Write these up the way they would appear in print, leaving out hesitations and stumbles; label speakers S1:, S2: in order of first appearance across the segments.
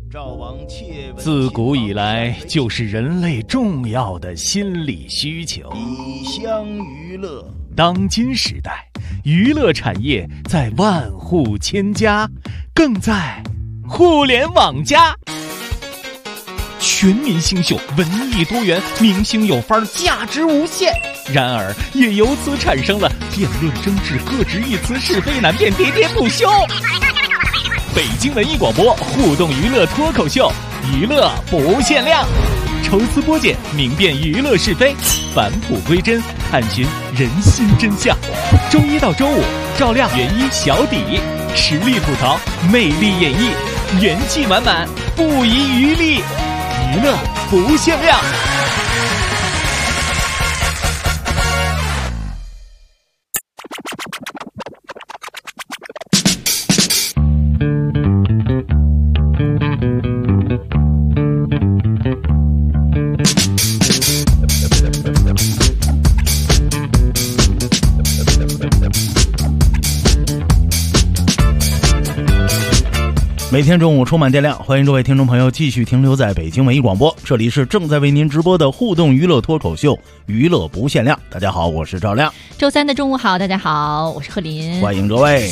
S1: 自古以来就是人类重要的心理需求。
S2: 以乡娱乐。
S1: 当今时代，娱乐产业在万户千家，更在互联网加。全民星秀，文艺多元，明星有范儿，价值无限。然而，也由此产生了辩论争执、各执一词、是非难辨、喋喋不休。北京文艺广播互动娱乐脱口秀，娱乐不限量，抽丝剥茧，明辨娱乐是非，返璞归真，探寻人心真相。周一到周五，照亮原一小底，实力吐槽，魅力演绎，元气满满，不遗余力，娱乐不限量。
S3: 每天中午充满电量，欢迎各位听众朋友继续停留在北京文艺广播，这里是正在为您直播的互动娱乐脱口秀，娱乐不限量。大家好，我是赵亮。
S4: 周三的中午好，大家好，我是贺林，
S3: 欢迎各位。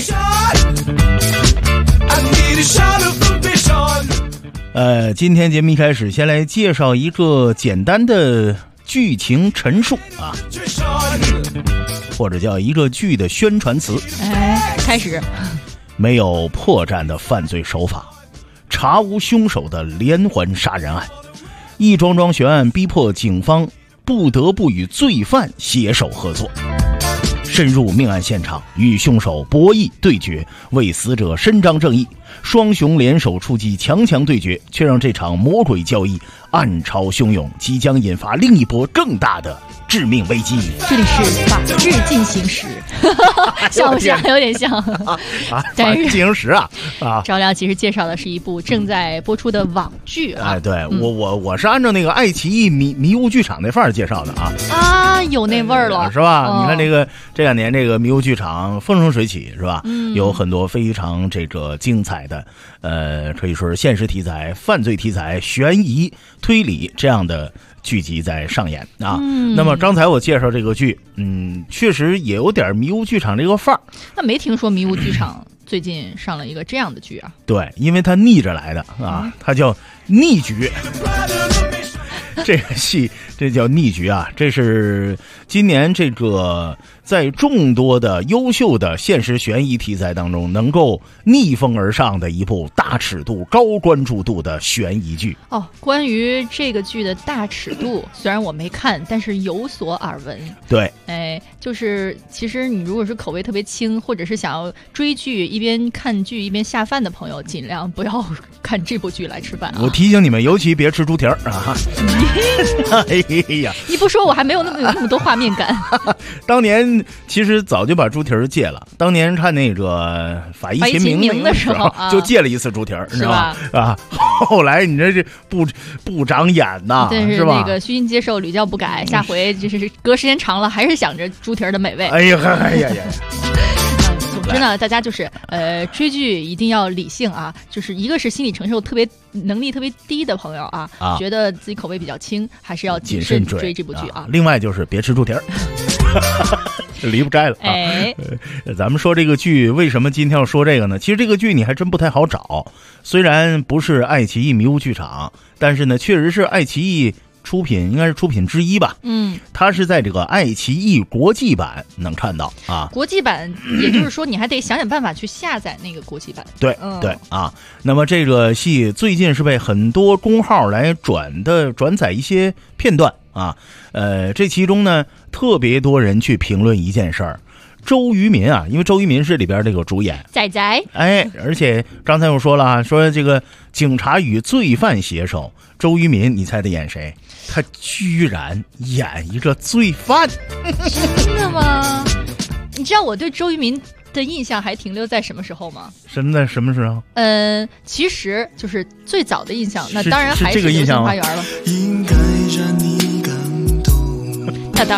S3: 今天节目一开始，先来介绍一个简单的剧情陈述啊，或者叫一个剧的宣传词。
S4: 开始。
S3: 没有破绽的犯罪手法，查无凶手的连环杀人案，一桩桩悬案逼迫警方不得不与罪犯携手合作，深入命案现场，与凶手博弈对决，为死者伸张正义。双雄联手出击，强强对决，却让这场魔鬼交易暗潮汹涌，即将引发另一波更大的致命危机。
S4: 这里是法治进行时，像不像？有点像
S3: 法治进行时啊！
S4: 赵亮其实介绍的是一部正在播出的网剧啊。
S3: 对，我是按照那个爱奇艺迷雾剧场那范儿介绍的啊，
S4: 有那味儿了，
S3: 是吧？你看这两年这个迷雾剧场风生水起，是吧？有很多非常这个精彩的，可以说是现实题材、犯罪题材、悬疑推理这样的剧集在上演啊。那么刚才我介绍这个剧，确实也有点迷雾剧场这个范儿。
S4: 那没听说迷雾剧场最近上了一个这样的剧啊？
S3: 对，因为它逆着来的啊，它叫逆局。这个戏这叫逆局啊，这是今年这个在众多的优秀的现实悬疑题材当中能够逆风而上的一部大尺度高关注度的悬疑剧。
S4: 关于这个剧的大尺度虽然我没看，但是有所耳闻。
S3: 对，
S4: 就是其实你如果是口味特别轻，或者是想要追剧一边看剧一边下饭的朋友，尽量不要看这部剧来吃饭啊。
S3: 我提醒你们，尤其别吃猪蹄儿啊。哎呀，
S4: 你不说我还没有那么多画面感。
S3: 当年其实早就把猪蹄儿戒了，当年看那个法医秦明的时候就戒了一次猪蹄儿，
S4: 是吧？
S3: 后来你这不长眼呐，
S4: 是吧？那个虚心接受，屡教不改，下回就是隔时间长了还是想着猪蹄儿的美味。
S3: 哎呀。
S4: 总之呢，大家就是追剧一定要理性啊，就是一个是心理承受能力特别低的朋友啊，觉得自己口味比较轻，还是要谨慎追这部剧啊。
S3: 另外就是别吃猪蹄儿。离不开了咱们说这个剧为什么今天要说这个呢？其实这个剧你还真不太好找，虽然不是爱奇艺迷雾剧场，但是呢确实是爱奇艺出品，应该是出品之一吧。它是在这个爱奇艺国际版能看到啊。
S4: 国际版也就是说你还得想办法去下载那个国际版。
S3: 对啊。那么这个戏最近是被很多公号来转载一些片段啊。这其中呢特别多人去评论一件事儿。周渝民啊，因为周渝民是里边这个主演
S4: 仔，
S3: 而且刚才我说了说这个警察与罪犯携手，周渝民你猜他演谁？他居然演一个罪犯。
S4: 真的吗？你知道我对周渝民的印象还停留在什么时候吗？
S3: 什么时候？
S4: 其实就是最早的印象，那当然还是
S3: 这个印象
S4: 花园了。
S3: 应该让你感动。
S4: 那当然了。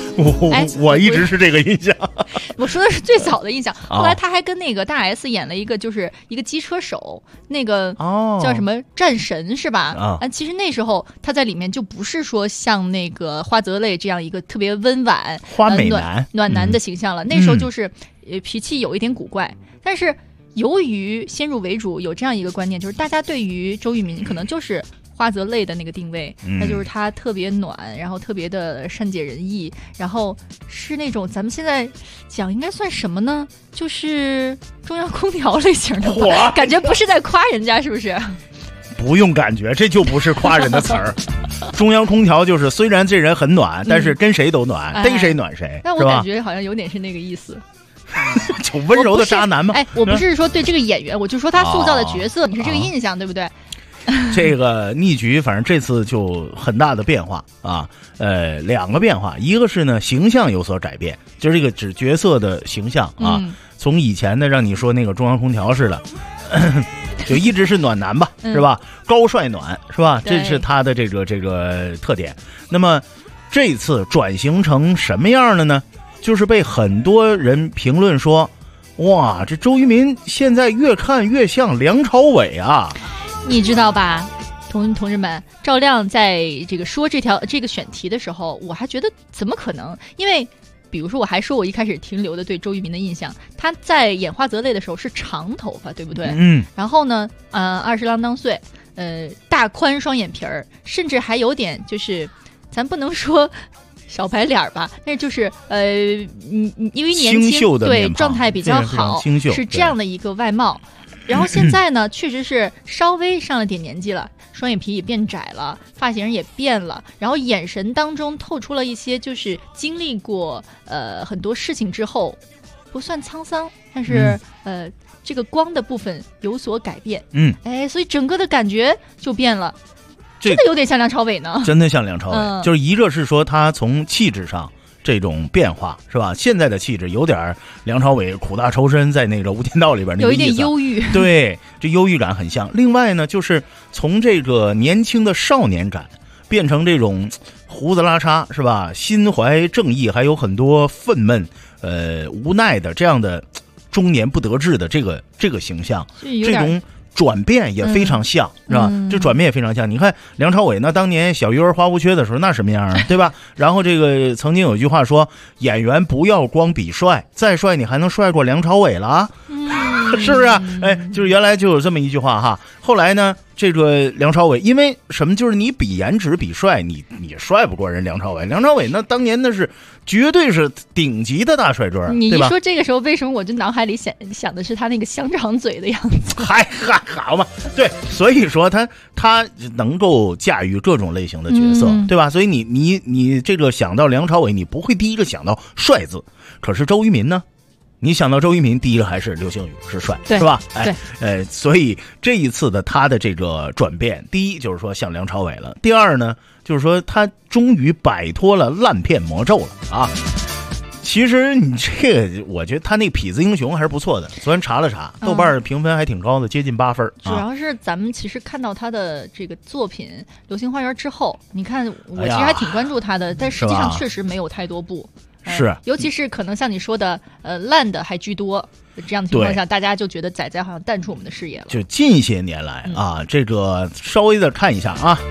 S3: 我一直是这个印象。
S4: 我说的是最早的印象。后来他还跟那个大 S 演了一个，就是一个机车手，那个叫什么战神是吧？其实那时候他在里面就不是说像那个花泽类这样一个特别温婉、
S3: 花美男、
S4: 暖男的形象了。那时候就是脾气有一点古怪，但是由于先入为主有这样一个观念，就是大家对于周渝民可能就是花泽类的那个定位，那就是他特别暖，然后特别的善解人意，然后是那种咱们现在讲应该算什么呢？就是中央空调类型的吧，感觉不是在夸人家，是不是？
S3: 不用感觉，这就不是夸人的词儿。中央空调就是虽然这人很暖，但是跟谁都暖，逮谁暖谁。
S4: 但我感觉好像有点是那个意思。
S3: 就温柔的渣男吗？
S4: 我不是说对这个演员，我就说他塑造的角色，你是这个印象，对不对？
S3: 这个逆局反正这次就很大的变化啊，两个变化，一个是呢形象有所改变，就是这个指角色的形象啊，从以前的让你说那个中央空调似的，就一直是暖男吧，是吧？高帅暖是吧？这是他的这个特点。那么这次转型成什么样了呢？就是被很多人评论说，哇，这周渝民现在越看越像梁朝伟啊。
S4: 你知道吧，同志们，赵亮在这个说这个选题的时候，我还觉得怎么可能？因为比如说我还说我一开始停留的对周渝民的印象，他在演花泽类的时候是长头发，对不对？然后呢，20郎当岁，大宽双眼皮儿，甚至还有点就是咱不能说小白脸吧，但是就是因为年轻，对，状态比较好，是这样的一个外貌。然后现在呢，确实是稍微上了点年纪了，双眼皮也变窄了，发型也变了，然后眼神当中透出了一些就是经历过很多事情之后，不算沧桑，但是这个光的部分有所改变。所以整个的感觉就变了，真的有点像梁朝伟呢，
S3: 真的像梁朝伟。就是一个是说他从气质上这种变化是吧？现在的气质有点梁朝伟苦大仇深在那个《无间道》里边那个意思，
S4: 有一点忧郁。
S3: 对，这忧郁感很像。另外呢，就是从这个年轻的少年感变成这种胡子拉碴是吧？心怀正义，还有很多愤懑、无奈的这样的中年不得志的这个形象，这种转变也非常像，是吧？这转变也非常像。你看梁朝伟那当年小鱼儿花无缺的时候，那什么样啊，对吧？然后这个曾经有一句话说，演员不要光比帅，再帅你还能帅过梁朝伟了，是不是啊？就是原来就有这么一句话哈。后来呢，这个梁朝伟因为什么？就是你比颜值比帅，你帅不过人梁朝伟。梁朝伟那当年那是绝对是顶级的大帅哥，
S4: 你一说这个时候，为什么我就脑海里想的是他那个香肠嘴的样子？
S3: 嗨好嘛，对，所以说他能够驾驭各种类型的角色，对吧？所以你这个想到梁朝伟，你不会第一个想到帅字，可是周渝民呢？你想到周渝民，第一个还是流星雨是帅，是吧？所以这一次的他的这个转变，第一就是说像梁朝伟了，第二呢就是说他终于摆脱了烂片魔咒了啊。其实你这个，我觉得他那痞子英雄还是不错的，昨天查了查，豆瓣评分还挺高的，接近8分。
S4: 主要是咱们其实看到他的这个作品《流星花园》之后，你看我其实还挺关注他的，但实际上确实没有太多部。
S3: 是，
S4: 尤其是可能像你说的，烂的还居多，这样的情况下，大家就觉得仔仔好像淡出我们的视野了。
S3: 就近些年来啊，这个稍微的看一下啊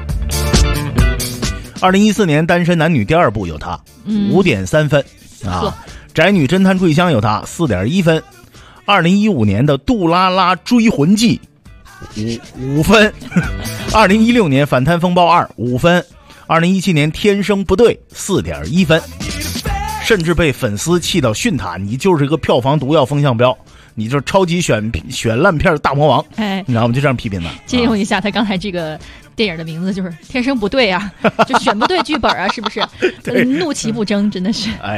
S3: ，2014年《单身男女》第2部有他，5.3分啊，《宅女侦探桂香》有他4.1分，2015年的《杜拉拉追魂记》5分，2016年《反贪风暴2》5分，2017年《天生不对》4.1分。甚至被粉丝气到训他，你就是一个票房毒药风向标，你就是超级选烂片大魔王，你知道吗？就这样批评的。
S4: 借用一下他刚才这个电影的名字，就是天生不对啊，就选不对剧本啊，是不是？怒其不争，真的是。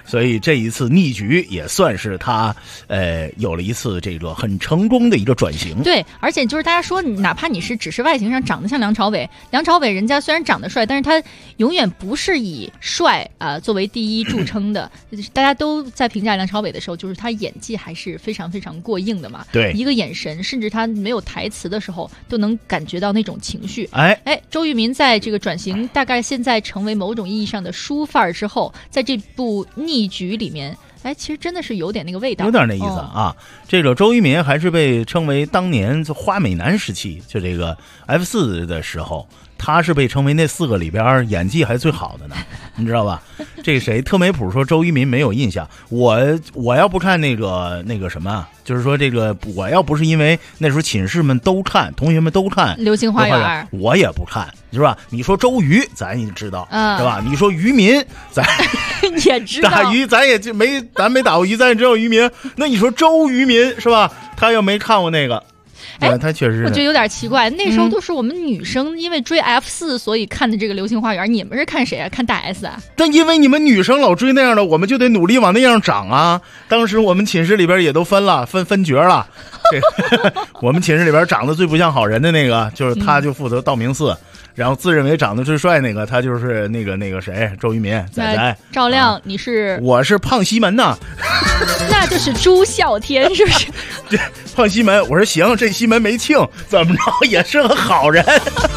S3: 所以这一次逆局也算是他有了一次这个很成功的一个转型。
S4: 对，而且就是大家说，哪怕你是只是外形上长得像梁朝伟，梁朝伟人家虽然长得帅，但是他永远不是以帅作为第一著称的。大家都在评价梁朝伟的时候，就是他演技还是非常非常过硬的嘛。
S3: 对，
S4: 一个眼神，甚至他没有台词的时候，都能感觉到那种情绪。周渝民在这个转型，大概现在成为某种意义上的书范儿之后，在这部逆局里面，其实真的是有点那个味道，
S3: 有点那意思啊。这个周渝民还是被称为当年花美男时期，就这个 F4的时候，他是被称为那4个里边演技还最好的呢，你知道吧？这个谁特美普说周渝民没有印象，我要不看那个什么，就是说这个我要不是因为那时候寝室们都看，同学们都看
S4: 流星花园，
S3: 我也不看，是吧？你说周瑜咱也知道，是吧？你说渔民咱
S4: 也知道，
S3: 打鱼咱没打过鱼，咱也知道渔民。那你说周渝民是吧？他又没看过那个。他确实，
S4: 我觉得有点奇怪。那时候都是我们女生因为追 F4，所以看的这个《流星花园》。你们是看谁啊？看大 S 啊？
S3: 但因为你们女生老追那样的，我们就得努力往那样长啊。当时我们寝室里边也都分角了。我们寝室里边长得最不像好人的那个，就是他就负责道明寺。然后自认为长得最帅那个，他就是那个谁，周渝民，仔
S4: 赵亮，你是？
S3: 我是胖西门呐。
S4: 那就是朱孝天，是不是？
S3: 胖西门，我说行，这西门没庆，怎么着也是个好人。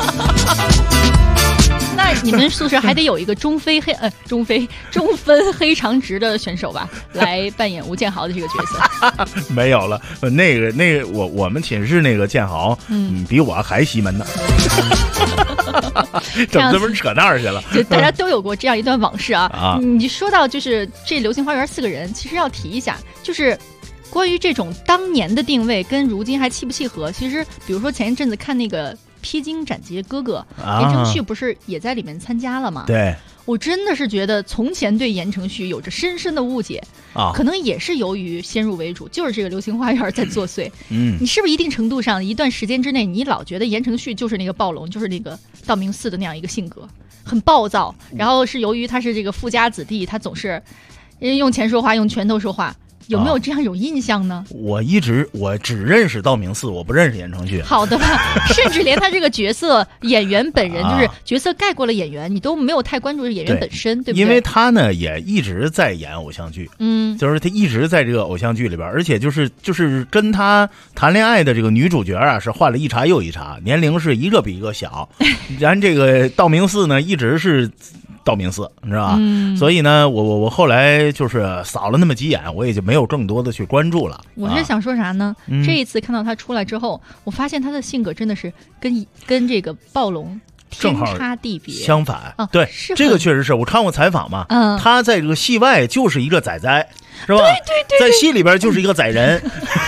S4: 那你们宿舍还得有一个中分黑长直的选手吧，来扮演吴建豪的这个角色。
S3: 没有了，那个我们寝室那个建豪，比我还西门呢。怎么这么扯那儿去了？
S4: 就大家都有过这样一段往事啊。你说到就是这《流星花园》4个人，其实要提一下，就是关于这种当年的定位跟如今还契不契合。其实比如说前一阵子看那个披荆斩棘哥哥，言承旭不是也在里面参加了吗？
S3: 对，
S4: 我真的是觉得从前对言承旭有着深深的误解可能也是由于先入为主，就是这个《流星花园》在作祟。你是不是一定程度上一段时间之内，你老觉得言承旭就是那个暴龙，就是那个道明寺的那样一个性格，很暴躁，然后是由于他是这个富家子弟，他总是用钱说话，用拳头说话。有没有这样有印象呢？
S3: 我只认识道明寺，我不认识言承旭。
S4: 好的吧，甚至连他这个角色演员本人，就是角色盖过了演员，你都没有太关注演员本身，对不对？
S3: 因为他呢也一直在演偶像剧，就是他一直在这个偶像剧里边，而且就是跟他谈恋爱的这个女主角啊，是换了一茬又一茬，年龄是一个比一个小。然这个道明寺呢，一直是道明寺，你知道吧？所以呢，我后来就是扫了那么几眼，我也就没有更多的去关注了。
S4: 我是想说啥呢？这一次看到他出来之后，我发现他的性格真的是跟这个暴龙天差地别，
S3: 相反。对，这个确实是我看过采访嘛。他在这个戏外就是一个仔仔，是吧？
S4: 对，
S3: 在戏里边就是一个仔人。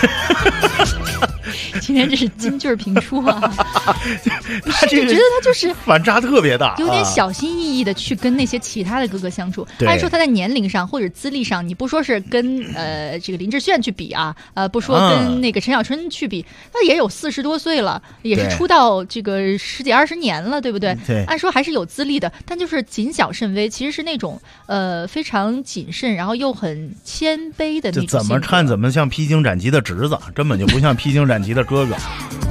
S4: 今天这是金句频出啊！
S3: 他这个
S4: 觉得他就是
S3: 反差特别大，
S4: 有点小心翼翼的去跟那些其他的哥哥相处。按说他在年龄上或者资历上，你不说是跟这个林志炫去比啊，不说跟那个陈小春去比，他也有40多岁了，也是出道这个10几20年了，对不对？
S3: 对，
S4: 按说还是有资历的，但就是谨小慎微，其实是那种非常谨慎，然后又很谦卑的那种。
S3: 怎么看怎么像披荆斩棘的侄子，根本就不像披荆斩棘的哥哥。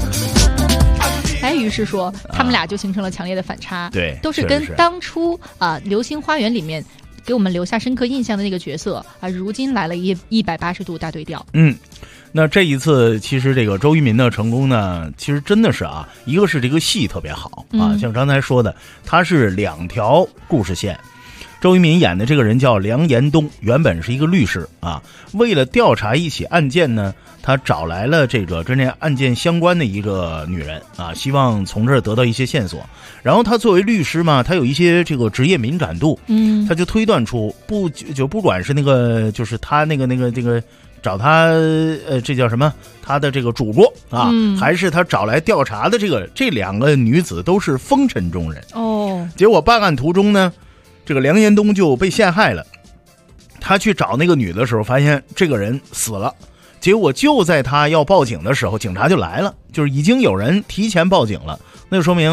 S4: 于是说他们俩就形成了强烈的反差。
S3: 对，
S4: 都是跟当初流星花园里面给我们留下深刻印象的那个角色如今来了180度大对调。
S3: 那这一次其实这个周渝民的成功呢，其实真的是一个是这个戏特别好像刚才说的，他是2条故事线。周渝民演的这个人叫梁延东，原本是一个律师为了调查一起案件呢，他找来了这个跟这案件相关的一个女人希望从这儿得到一些线索。然后他作为律师嘛，他有一些这个职业敏感度，他就推断出不管是那个就是他那个找他这叫什么？他的这个主播还是他找来调查的这2个女子都是风尘中人结果办案途中呢，这个梁延东就被陷害了。他去找那个女的时候，发现这个人死了。结果就在他要报警的时候，警察就来了，就是已经有人提前报警了。那就说明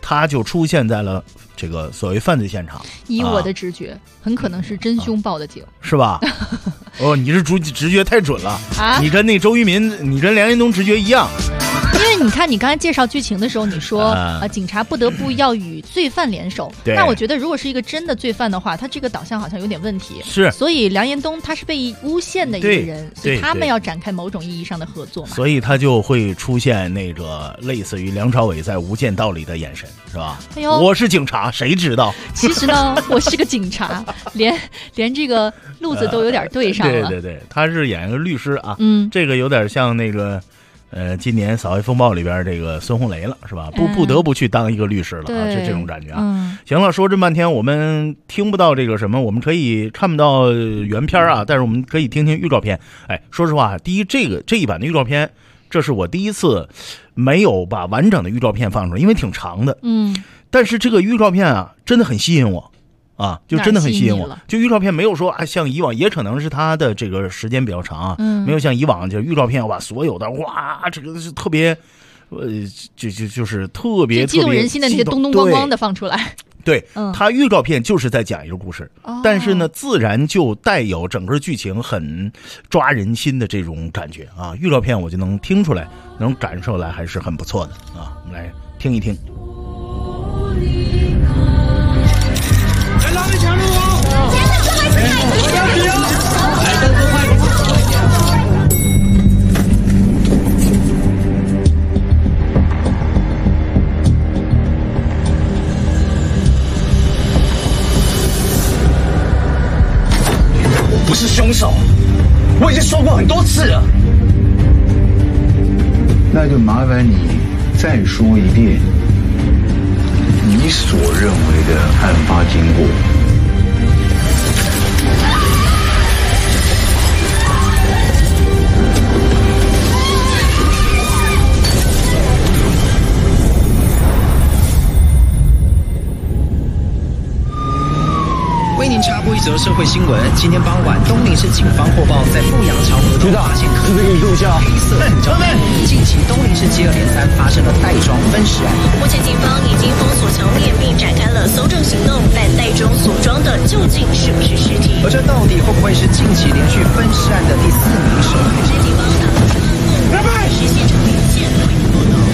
S3: 他就出现在了这个所谓犯罪现场。
S4: 以我的直觉，很可能是真凶报的警，
S3: 是吧？哦，你是直觉太准了
S4: 啊！
S3: 你跟那周渝民，你跟梁延东直觉一样。
S4: 因为你看，你刚才介绍剧情的时候，你说警察不得不要与罪犯联手。那我觉得，如果是一个真的罪犯的话，他这个导向好像有点问题。
S3: 是，
S4: 所以梁延东他是被诬陷的一个人，所以他们要展开某种意义上的合作嘛。
S3: 所以他就会出现那个类似于梁朝伟在《无间道》里的眼神，是吧？哎呦，我是警察，谁知道？
S4: 其实呢，我是个警察，连这个路子都有点对上了。
S3: 对，他是演一个律师啊。这个有点像那个。今年《扫黑风暴》里边这个孙红雷了，是吧？不得不去当一个律师了啊，这种感觉啊。行了，说这半天我们听不到这个什么，我们可以看不到原片啊，但是我们可以听听预告片。哎，说实话，第一这一版的预告片，这是我第一次没有把完整的预告片放出来，因为挺长的。但是这个预告片啊，真的很吸引我。啊，就真的很吸引我。就预告片没有说啊，像以往，也可能是它的这个时间比较长啊，没有像以往就预告片把所有的哇，这个是特别，就是特别
S4: 激动人心的那些咚咚咣咣的放出来。
S3: 对，它预告片就是在讲一个故事，但是呢，自然就带有整个剧情很抓人心的这种感觉啊。预告片我就能听出来，能感受来还是很不错的啊。我们来听一听。
S5: 拉着强路哦！不要急哦！来，动作快！
S6: 我不是凶手，我已经说过很多次了。
S7: 那就麻烦你再说一遍。你所认为的案发经过。
S8: 为您插播一则社会新闻：今天傍晚，东陵市警方获报，在富阳桥河中发现可疑黑色护照。近期东陵市接二连三发生了袋装分尸案。
S9: 目前警方已经封锁桥面，并展开了搜证行动，但袋中所装的究竟是不是尸体？
S8: 而这到底会不会是近期连续分尸案的第4名受害者？
S9: 警方打了之后，是现场连线为您报道。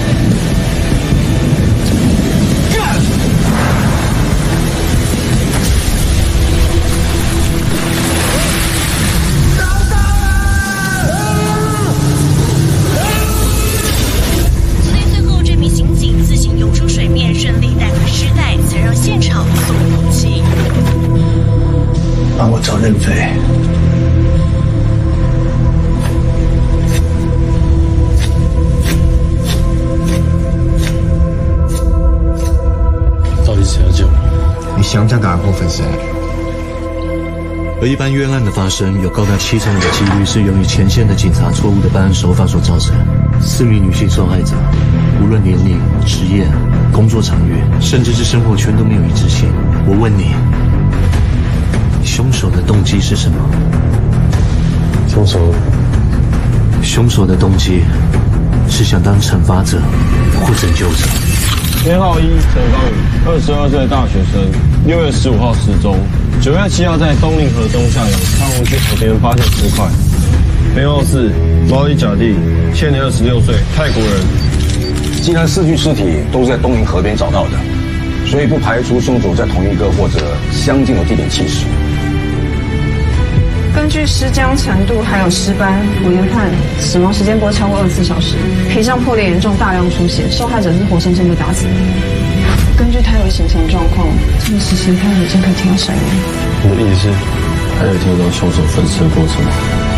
S7: 帮我找认匪。
S10: 到底谁要救我？
S7: 你想不想打破粉丝案？
S10: 而一般冤案的发生，有高达7成5的几率是由于前线的警察错误的办案手法所造成。4名女性受害者，无论年龄、职业、工作场域，甚至是生活圈都没有一致性。我问你，凶手的动机是什么？凶手的动机是想当惩罚者或拯救者。
S11: 编号1陈方宇，22岁大学生，6月15号失踪，9月7号在东陵河东下游康湖区河边发现尸块。编号4毛衣甲地，现年26岁，泰国人。
S12: 既然4具尸体都是在东陵河边找到的，所以不排除凶手在同一个或者相近的地点弃尸。
S13: 根据尸僵程度还有尸斑，我研判死亡时间不会超过24小时，皮上破裂严重，大量出血，受害者是活生生被打死的。根据胎位形成状况，这个时辰他已经可以听到声音。
S11: 你的意思是，还有听到凶手分尸的过程吗？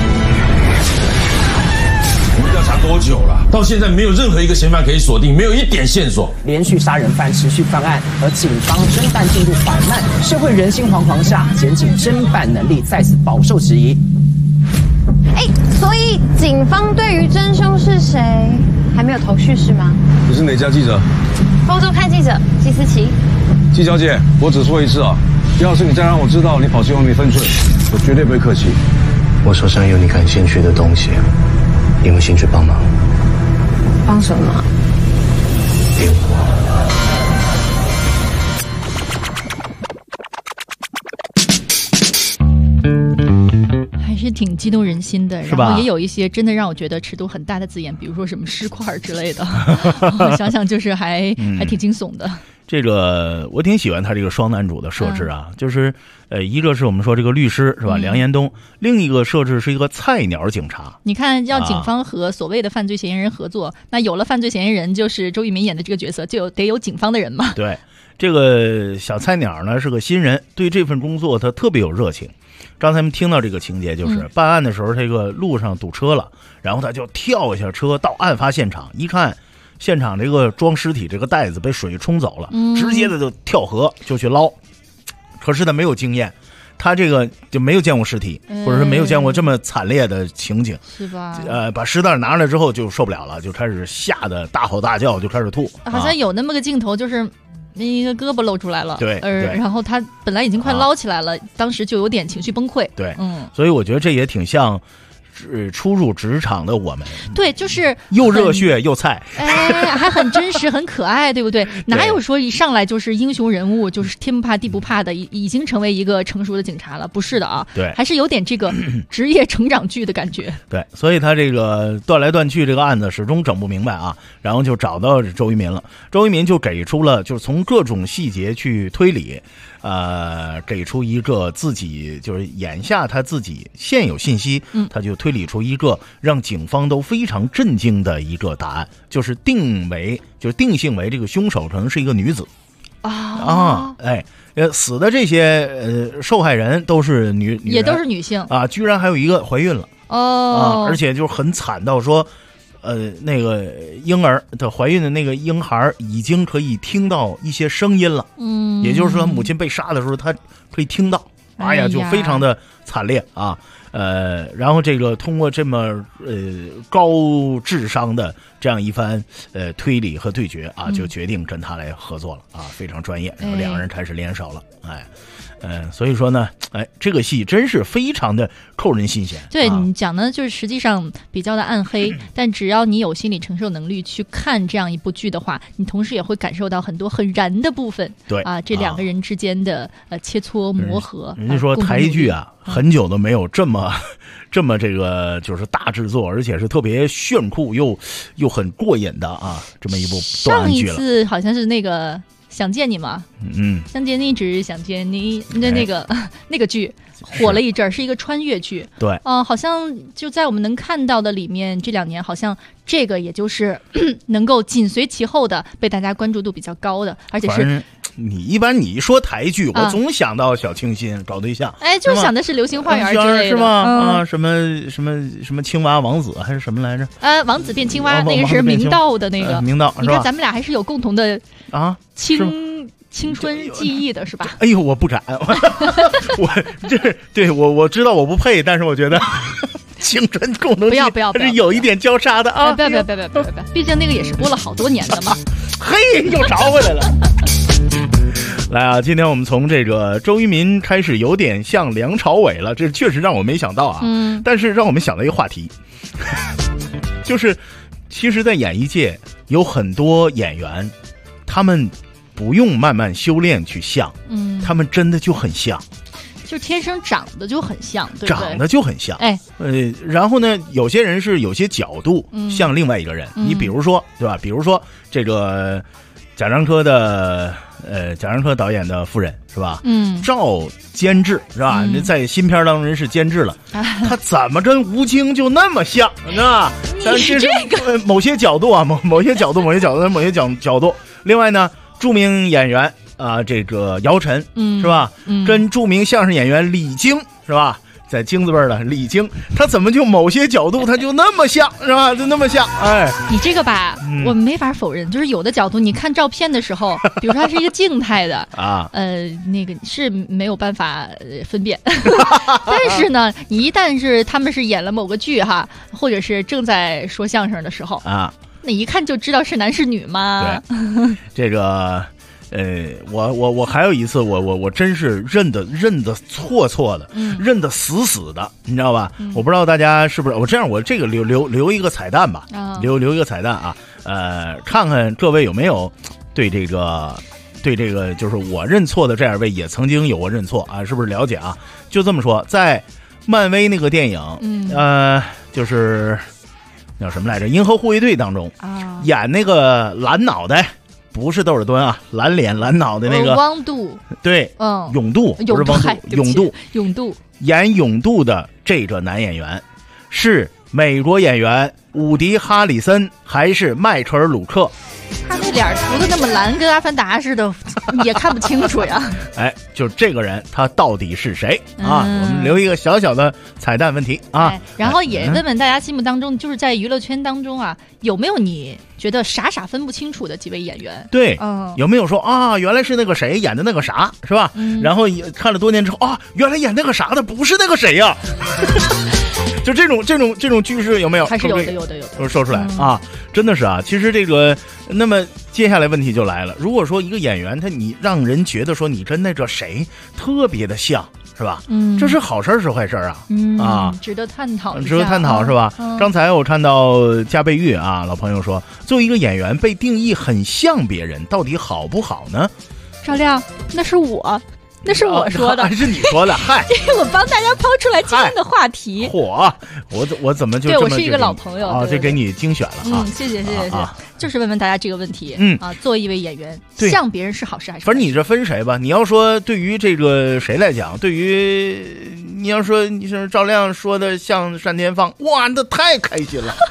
S14: 我们调查多久了？到现在没有任何一个嫌犯可以锁定，没有一点线索。
S8: 连续杀人犯持续犯案，而警方侦办进度缓慢，社会人心惶惶下，检警侦办能力再次饱受质疑。
S15: 所以警方对于真凶是谁还没有头绪是吗？
S11: 你是哪家记者？
S15: 欧洲看记者季思琪。
S11: 季小姐，我只说一次啊，要是你再让我知道你跑进外面分寸，我绝对不会客气。
S10: 我手上有你感兴趣的东西，你有没有兴趣帮忙？
S15: 帮什么？
S10: 电话。
S4: 挺激动人心的，
S3: 是吧？
S4: 然后也有一些真的让我觉得尺度很大的字眼，比如说什么尸块之类的，想想就是还挺惊悚的。
S3: 这个我挺喜欢他这个双男主的设置啊，就是一个是我们说这个律师是吧，梁延东，另一个设置是一个菜鸟警察。
S4: 你看，要警方和所谓的犯罪嫌疑人合作，那有了犯罪嫌疑人，就是周渝民演的这个角色，就得有警方的人嘛。
S3: 对，这个小菜鸟呢是个新人，对这份工作他特别有热情。刚才我们听到这个情节，就是办案的时候，这个路上堵车了，然后他就跳下车到案发现场，一看现场这个装尸体这个袋子被水冲走了，直接的就跳河就去捞。可是他没有经验，他这个就没有见过尸体，或者是没有见过这么惨烈的情景，
S4: 是吧？
S3: 把尸袋拿上来之后就受不了了，就开始吓得大吼大叫，就开始吐。
S4: 好像有那么个镜头，就是一个胳膊露出来了，
S3: 对，
S4: 然后他本来已经快捞起来了，当时就有点情绪崩溃。
S3: 对，所以我觉得这也挺像初入职场的我们，
S4: 对，就是
S3: 又热血又菜，
S4: 还很真实很可爱，对不对？哪有说一上来就是英雄人物，就是天不怕地不怕的，已经成为一个成熟的警察了？不是的啊，
S3: 对，
S4: 还是有点这个职业成长剧的感觉。
S3: 对，所以他这个断来断去这个案子始终整不明白啊，然后就找到周渝民了，周渝民就给出了就是从各种细节去推理。给出一个自己就是眼下他自己现有信息，他就推理出一个让警方都非常震惊的一个答案，就是定性为这个凶手可能是一个女子死的这些受害人都是女人，
S4: 也都是女性
S3: 啊，居然还有一个怀孕了而且就是很惨到说。那个婴儿的怀孕的那个婴孩已经可以听到一些声音了，也就是说母亲被杀的时候他可以听到，哎呀，就非常的惨烈啊。然后这个通过这么高智商的这样一番推理和对决啊，就决定跟他来合作了啊，非常专业，然后两个人开始联手了，所以说呢，这个戏真是非常的扣人心弦。
S4: 对，你讲的就是实际上比较的暗黑，但只要你有心理承受能力去看这样一部剧的话，你同时也会感受到很多很燃的部分。
S3: 对
S4: 啊，这两个人之间的切磋磨合。
S3: 人家说台剧啊，很久都没有这么这个就是大制作，而且是特别炫酷又很过瘾的啊，这么一部断案剧了。
S4: 上一次好像是那个。想见你吗？想见你，只想见你。那个剧火了一阵儿，是一个穿越剧。
S3: 对，
S4: 好像就在我们能看到的里面，这2年好像这个也就是能够紧随其后的被大家关注度比较高的，而且是。
S3: 一般你说台剧，我总想到小清新找对象，
S4: 就想的是流星花园之类的，
S3: 是吗？什么青蛙王子还是什么来着？
S4: 王子变青蛙，那个是明道的那个。
S3: 明道，
S4: 你看咱们俩还是有共同的青春记忆的是吧？
S3: 哎呦，我不敢，我知道我不配，但是我觉得。青春共同体
S4: 不要
S3: 是有一点交叉的啊！
S4: 不要，毕竟那个也是播了好多年的嘛。
S3: 嘿，又找回来了。来啊，今天我们从这个周渝民开始有点像梁朝伟了，这确实让我没想到啊。但是让我们想到一个话题，就是其实在演艺界有很多演员，他们不用慢慢修炼去像，他们真的就很像。
S4: 就天生长得就很像，对不对？
S3: 长得就很像，然后呢，有些人是有些角度像另外一个人，你比如说，对吧？比如说这个贾樟柯导演的夫人是吧？赵监制是吧？在新片当中人是监制了，他怎么跟吴京就那么像，是吧？
S4: 但是这个
S3: 某些角度啊，某些角度。另外呢，著名演员。这个姚晨，是吧？跟著名相声演员李菁，是吧？在京字辈的李菁，他怎么就某些角度他就那么像，是吧？就那么像，
S4: 你这个吧，我没法否认，就是有的角度，你看照片的时候，比如说它是一个静态的那个是没有办法分辨，但是呢，你一旦是他们是演了某个剧哈，或者是正在说相声的时候那一看就知道是男是女嘛。
S3: 对，这个。我还有一次，我真是认得错的，认得死的，你知道吧？我不知道大家是不是我这个留一个彩蛋吧，留一个彩蛋啊，看看各位有没有对这个就是我认错的这2位也曾经有过认错啊，是不是了解啊？就这么说，在漫威那个电影，就是叫什么来着，《银河护卫队》当中演那个蓝脑袋，不是窦尔敦啊，蓝脸蓝脑袋那个
S4: 汪杜，
S3: 对，勇杜不是汪杜，
S4: 勇杜
S3: 演勇杜的这个男演员是美国演员伍迪·哈里森还是迈克尔·鲁克？
S4: 他那脸涂的那么蓝，跟阿凡达似的，也看不清楚呀。
S3: 哎，就这个人，他到底是谁啊？我们留一个小小的彩蛋问题啊。
S4: 然后也问问大家心目当中，就是在娱乐圈当中啊，有没有你觉得傻分不清楚的几位演员？
S3: 对，有没有说啊，原来是那个谁演的那个啥，是吧？然后看了多年之后啊，原来演那个啥的不是那个谁呀？就这种句式有没有？
S4: 还是有的，
S3: 都说出来啊！真的是啊，其实这个，那么接下来问题就来了。如果说一个演员你让人觉得说你跟那个谁特别的像，是吧？这是好事是坏事啊？
S4: 值得探讨，
S3: 是吧？刚才我看到加贝玉啊，老朋友说，作为一个演员被定义很像别人，到底好不好呢？
S4: 赵亮，那是我说的，
S3: 还是你说的？嗨，
S4: 这我帮大家抛出来今天的话题。
S3: 嚉，我怎么就
S4: 对我是一个老朋友
S3: 啊？这给你精选了啊！
S4: 谢谢，就是问问大家这个问题。作为一位演员，像别人是好事还是？
S3: 反正你这分谁吧？你要说对于这个谁来讲，对于你要说你是赵亮说的像单田芳，哇，那太开心了。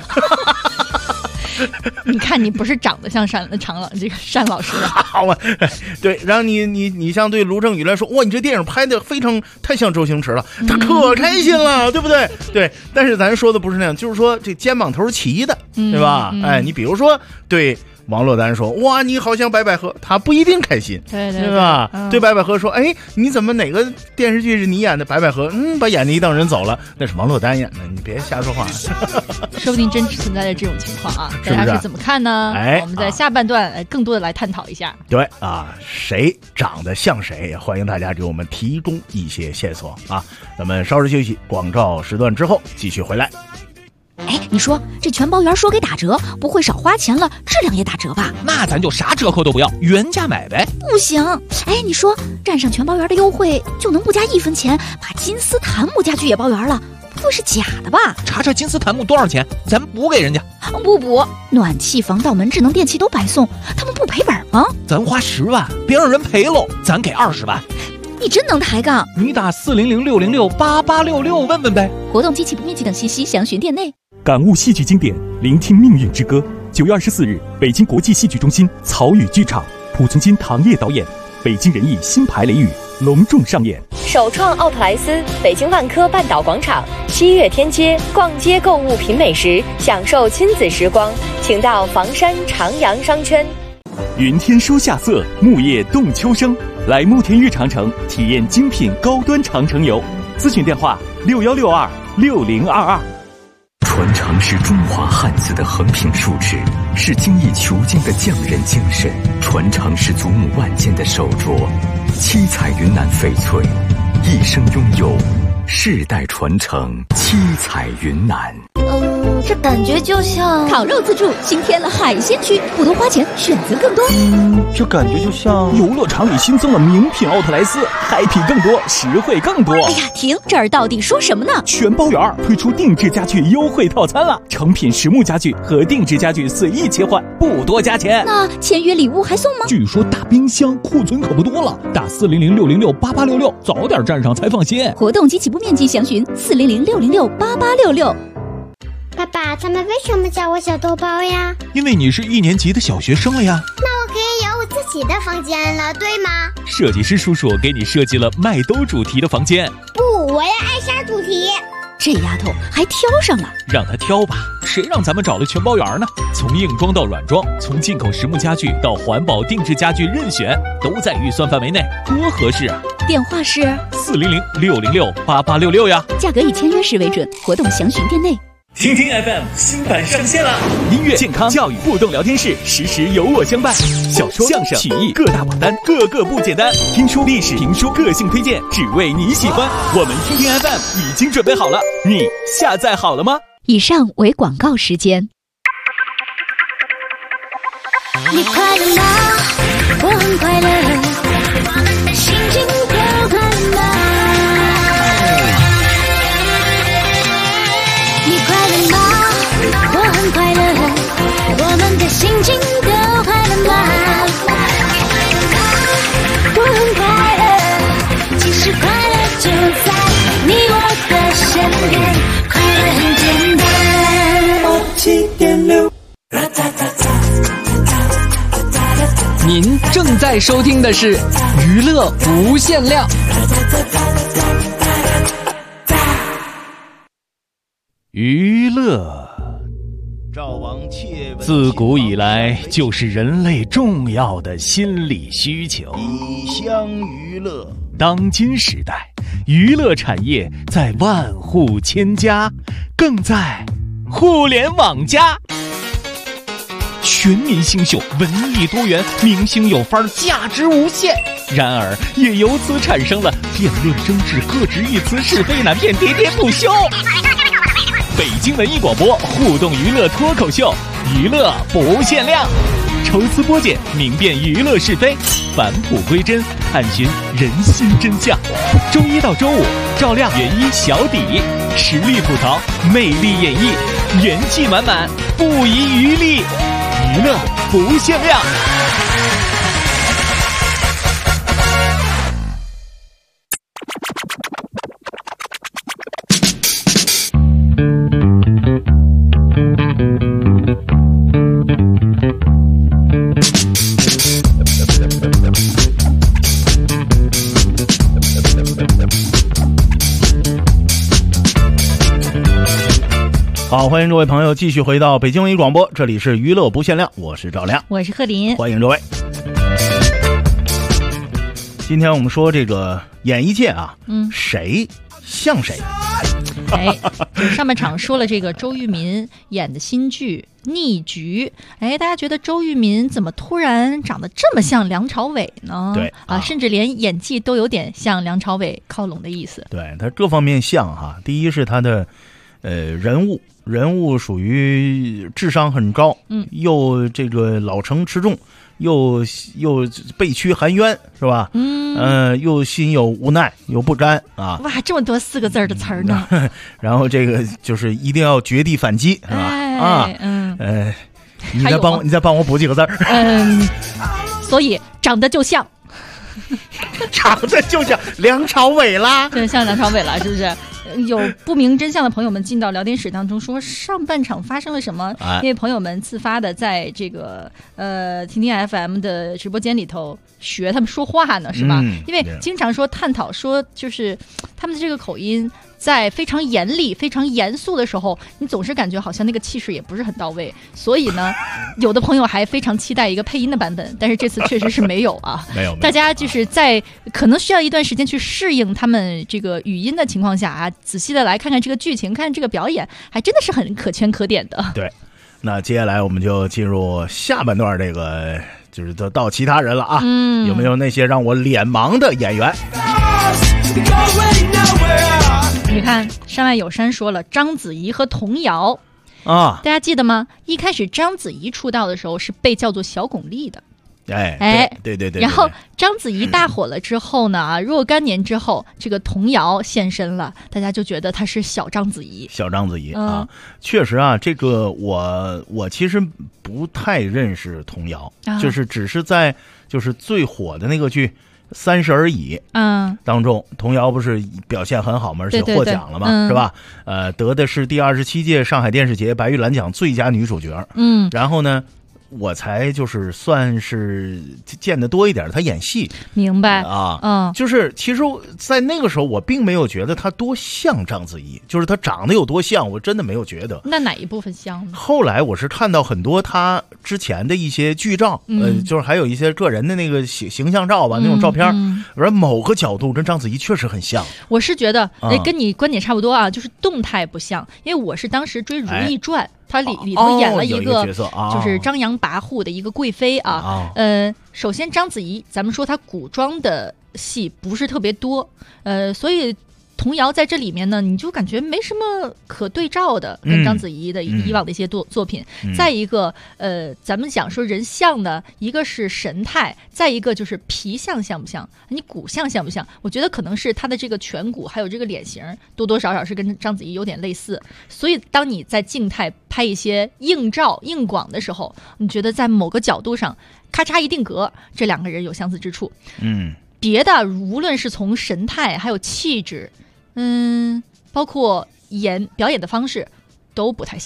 S4: 你看，你不是长得像单老师
S3: 好嘛？对，然后你像对卢正雨来说，哇，你这电影拍的太像周星驰了，他可开心了，对不对？对，但是咱说的不是那样，就是说这肩膀头齐的，对吧？哎，你比如说对王珞丹说，哇，你好像白百合，他不一定开心，对吧？对白百合说，哎，你怎么哪个电视剧是你演的白百合？把眼睛一瞪人走了，那是王珞丹演的，你别瞎说话。
S4: 说不定真存在着这种情况啊，大家是怎么看呢？我们在下半段更多的来探讨一下。
S3: 对啊，谁长得像谁，欢迎大家给我们提供一些线索啊。咱们稍事休息，广告时段之后继续回来。
S16: 哎，你说这全包圆说给打折，不会少花钱了，质量也打折吧？
S1: 那咱就啥折扣都不要，原价买呗。
S16: 不行，哎，你说占上全包圆的优惠，就能不加1分钱把金丝檀木家具也包圆了？不会是假的吧？
S1: 查金丝檀木多少钱？咱补给人家。
S16: 不补，暖气、防盗门、智能电器都白送，他们不赔本吗？
S1: 咱花10万，别让人赔喽，咱给20万。
S16: 你真能抬杠！
S1: 你打400-606-8866问问呗。
S16: 活动及其不面积等信息详询店内。
S17: 感悟戏剧经典，聆听命运之歌。9月24日，北京国际戏剧中心草语剧场，濮存昕、唐烨导演，北京人艺新牌雷雨隆重上演。
S18: 首创奥特莱斯，北京万科半岛广场，7月天街，逛街购物品美食，享受亲子时光，请到房山长阳商圈。
S17: 云天书夏色，木叶动秋声。来慕田峪长城体验精品高端长城游，咨询电话61626022。
S19: 传承是中华汉字的横平竖直，是精益求精的匠人精神；传承是祖母万件的手镯，七彩云南翡翠，一生拥有，世代传承，七彩云南。
S16: 这感觉就像烤肉自助新添了海鲜区，不多花钱，选择更多。
S17: 这感觉就像游乐场里新增了名品奥特莱斯，happy更多，实惠更多。
S16: 哎呀，停！这儿到底说什么呢？
S17: 全包圆推出定制家具优惠套餐了，成品实木家具和定制家具随意切换，不多加钱。
S16: 那签约礼物还送吗？
S17: 据说大冰箱库存可不多了，打400-606-8866，早点站上才放心。
S16: 活动及起步面积详询400-606-8866。
S20: 爸爸，他们为什么叫我小豆包呀？
S1: 因为你是1年级的小学生了呀。
S20: 那我可以有我自己的房间了，对吗？
S1: 设计师叔叔给你设计了麦兜主题的房间。
S20: 不，我要艾莎主题。
S16: 这丫头还挑上了，
S1: 让她挑吧，谁让咱们找了全包圆呢？从硬装到软装，从进口实木家具到环保定制家具，任选，都在预算范围内，多合适啊！
S16: 电话是
S1: 400-606-8866呀，
S16: 价格以签约时为准，活动详询店内。
S1: 听听 FM 新版上线了，音乐、健康、教育、互动聊天室，时时有我相伴。小说、相声、曲艺各大榜单，个个不简单。听书、历史、评书，个性推荐，只为你喜欢。我们听听 FM 已经准备好了，你下载好了吗？
S16: 以上为广告时间。
S20: 你快乐吗？我很快乐，心情多快乐。
S21: 您正在收听的是娱乐无限量。
S1: 娱乐自古以来就是人类重要的心理需求。
S2: 以乡娱乐，
S1: 当今时代，娱乐产业在万户千家，更在互联网加。全民星秀，文艺多元，明星有范儿，价值无限。然而，也由此产生了辩论争执、各执一词、是非难辨、喋喋不休。北京文艺广播互动娱乐脱口秀，娱乐不限量，抽丝剥茧，明辨娱乐是非，返璞归真，探寻人心真相。周一到周五，照亮原一小底，实力吐槽，魅力演绎，元气满满，不遗余力，娱乐不限量。
S3: 好，欢迎各位朋友继续回到北京文艺广播，这里是娱乐不限量，我是赵亮，
S4: 我是贺林，
S3: 欢迎各位。今天我们说这个演艺界啊，谁像谁？
S4: 哎，就是上半场说了这个周渝民演的新剧《逆局》，哎，大家觉得周渝民怎么突然长得这么像梁朝伟呢？
S3: 对
S4: 啊，甚至连演技都有点向梁朝伟靠拢的意思。
S3: 对，他各方面像哈。第一是他的人物属于智商很高，又这个老成持重，又背屈含冤，是吧？又心有无奈，又不甘啊！
S4: 哇，这么多4个字的词儿呢。
S3: 然后这个就是一定要绝地反击，是吧？你再帮我补几个字儿。
S4: 所以长得就像
S3: 梁朝伟啦，
S4: 真像梁朝伟了，是不是？有不明真相的朋友们进到聊天室当中说上半场发生了什么？因为朋友们自发的在这个听听 FM 的直播间里头学他们说话呢，是吧？因为经常说探讨说就是他们的这个口音在非常严厉、非常严肃的时候，你总是感觉好像那个气势也不是很到位，所以呢，有的朋友还非常期待一个配音的版本，但是这次确实是没有啊。
S3: 没有，
S4: 大家就是在可能需要一段时间去适应他们这个语音的情况下啊，仔细的来看看这个剧情，看这个表演，还真的是很可圈可点的。
S3: 对，那接下来我们就进入下半段，这个就是到其他人了啊。有没有那些让我脸盲的演员？
S4: 你看，山外有山说了，章子怡和童瑶
S3: 啊，
S4: 大家记得吗？一开始章子怡出道的时候是被叫做小巩俐的。
S3: 对，
S4: 然后章子怡大火了之后呢，若干年之后，这个童瑶现身了，大家就觉得她是小章子怡。
S3: 啊，确实啊，这个我其实不太认识童瑶，就是只是在就是最火的那个剧30而已当中，童瑶不是表现很好吗？而且获奖了嘛，是吧？得的是第27届上海电视节白玉兰奖最佳女主角。然后呢，我才就是算是见得多一点，他演戏，
S4: 明白
S3: 啊？就是其实，在那个时候，我并没有觉得他多像章子怡，就是他长得有多像，我真的没有觉得。
S4: 那哪一部分像呢？
S3: 后来我是看到很多他之前的一些剧照，就是还有一些个人的那个形象照吧，那种照片，而某个角度跟章子怡确实很像。
S4: 我是觉得，跟你观点差不多啊，就是动态不像，因为我是当时追《如懿传》。他里头演了一个就是张扬跋扈的一个贵妃啊。首先章子怡，咱们说她古装的戏不是特别多，所以童瑶在这里面呢，你就感觉没什么可对照的，跟章子怡的以往的一些作品。再一个，咱们讲说人像呢，一个是神态，再一个就是皮相像不像，你骨相像不像？我觉得可能是他的这个颧骨还有这个脸型，多多少少是跟章子怡有点类似。所以当你在静态拍一些硬照、硬广的时候，你觉得在某个角度上，咔嚓一定格，这两个人有相似之处。别的无论是从神态还有气质。包括表演的方式都不太像。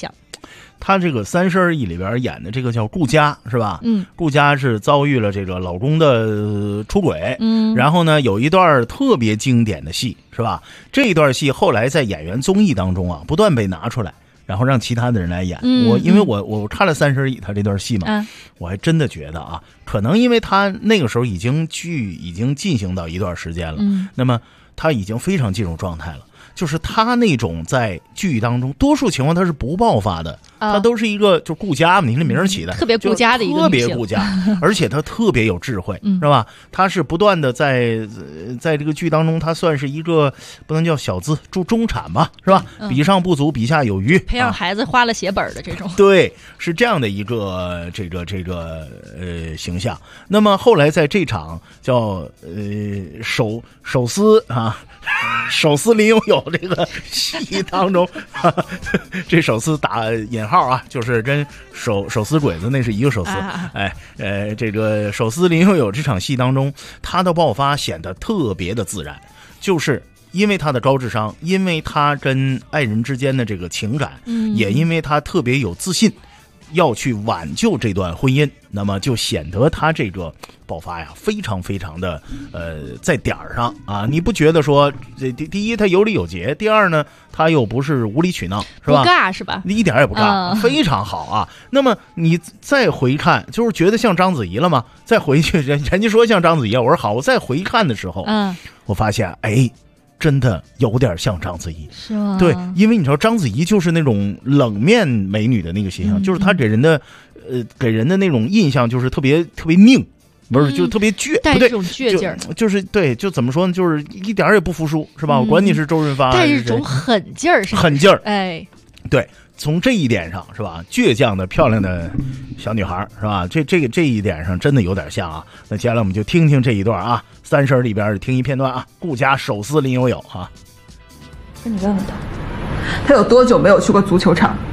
S3: 他这个《三十而已》里边演的这个叫顾佳是吧？顾佳是遭遇了这个老公的出轨，然后呢有一段特别经典的戏是吧？这一段戏后来在演员综艺当中啊不断被拿出来，然后让其他的人来演。因为我看了《三十而已》他这段戏嘛，我还真的觉得啊，可能因为他那个时候剧已经进行到一段时间了，那么他已经非常进入状态了。就是他那种在剧当中，多数情况他是不爆发的，他都是一个就顾家嘛，你这名儿起的
S4: 特别顾家的一个
S3: 特别顾家，而且他特别有智慧，是吧？他是不断的在这个剧当中，他算是一个不能叫小资中产吧，是吧？比上不足，比下有余，
S4: 培养孩子花了血本的这种，
S3: 对，是这样的一个形象。那么后来在这场叫手撕啊。手撕林有有这个戏当中，这手撕打引号啊，就是跟手撕鬼子那是一个手撕。这个手撕林有有这场戏当中，他的爆发显得特别的自然，就是因为他的高智商，因为他跟爱人之间的这个情感，也因为他特别有自信，要去挽救这段婚姻，那么就显得他这个爆发呀，非常非常的在点儿上啊！你不觉得说第一他有理有节，第二呢他又不是无理取闹，是吧？
S4: 不尬是吧？
S3: 一点也不尬，非常好啊！那么你再回看，就是觉得像章子怡了吗？再回去人家说像章子怡，我说好，我再回看的时候，我发现真的有点像章子怡，
S4: 是吗？
S3: 对，因为你知道章子怡就是那种冷面美女的那个形象，就是她给人的那种印象就是特别拧，不是就特别倔，
S4: 带这种倔劲儿，
S3: 就是对，就怎么说呢，就是一点也不服输，是吧？我管你是周润发，
S4: 带一种狠劲儿，
S3: 狠劲儿，
S4: 对。
S3: 从这一点上是吧，倔强的漂亮的小女孩是吧，这一点上真的有点像啊。那接下来我们就听听这一段啊，《三十而已》里边听一片段啊，顾家手撕林有有啊。
S5: 那你问问他有多久没有去过足球场？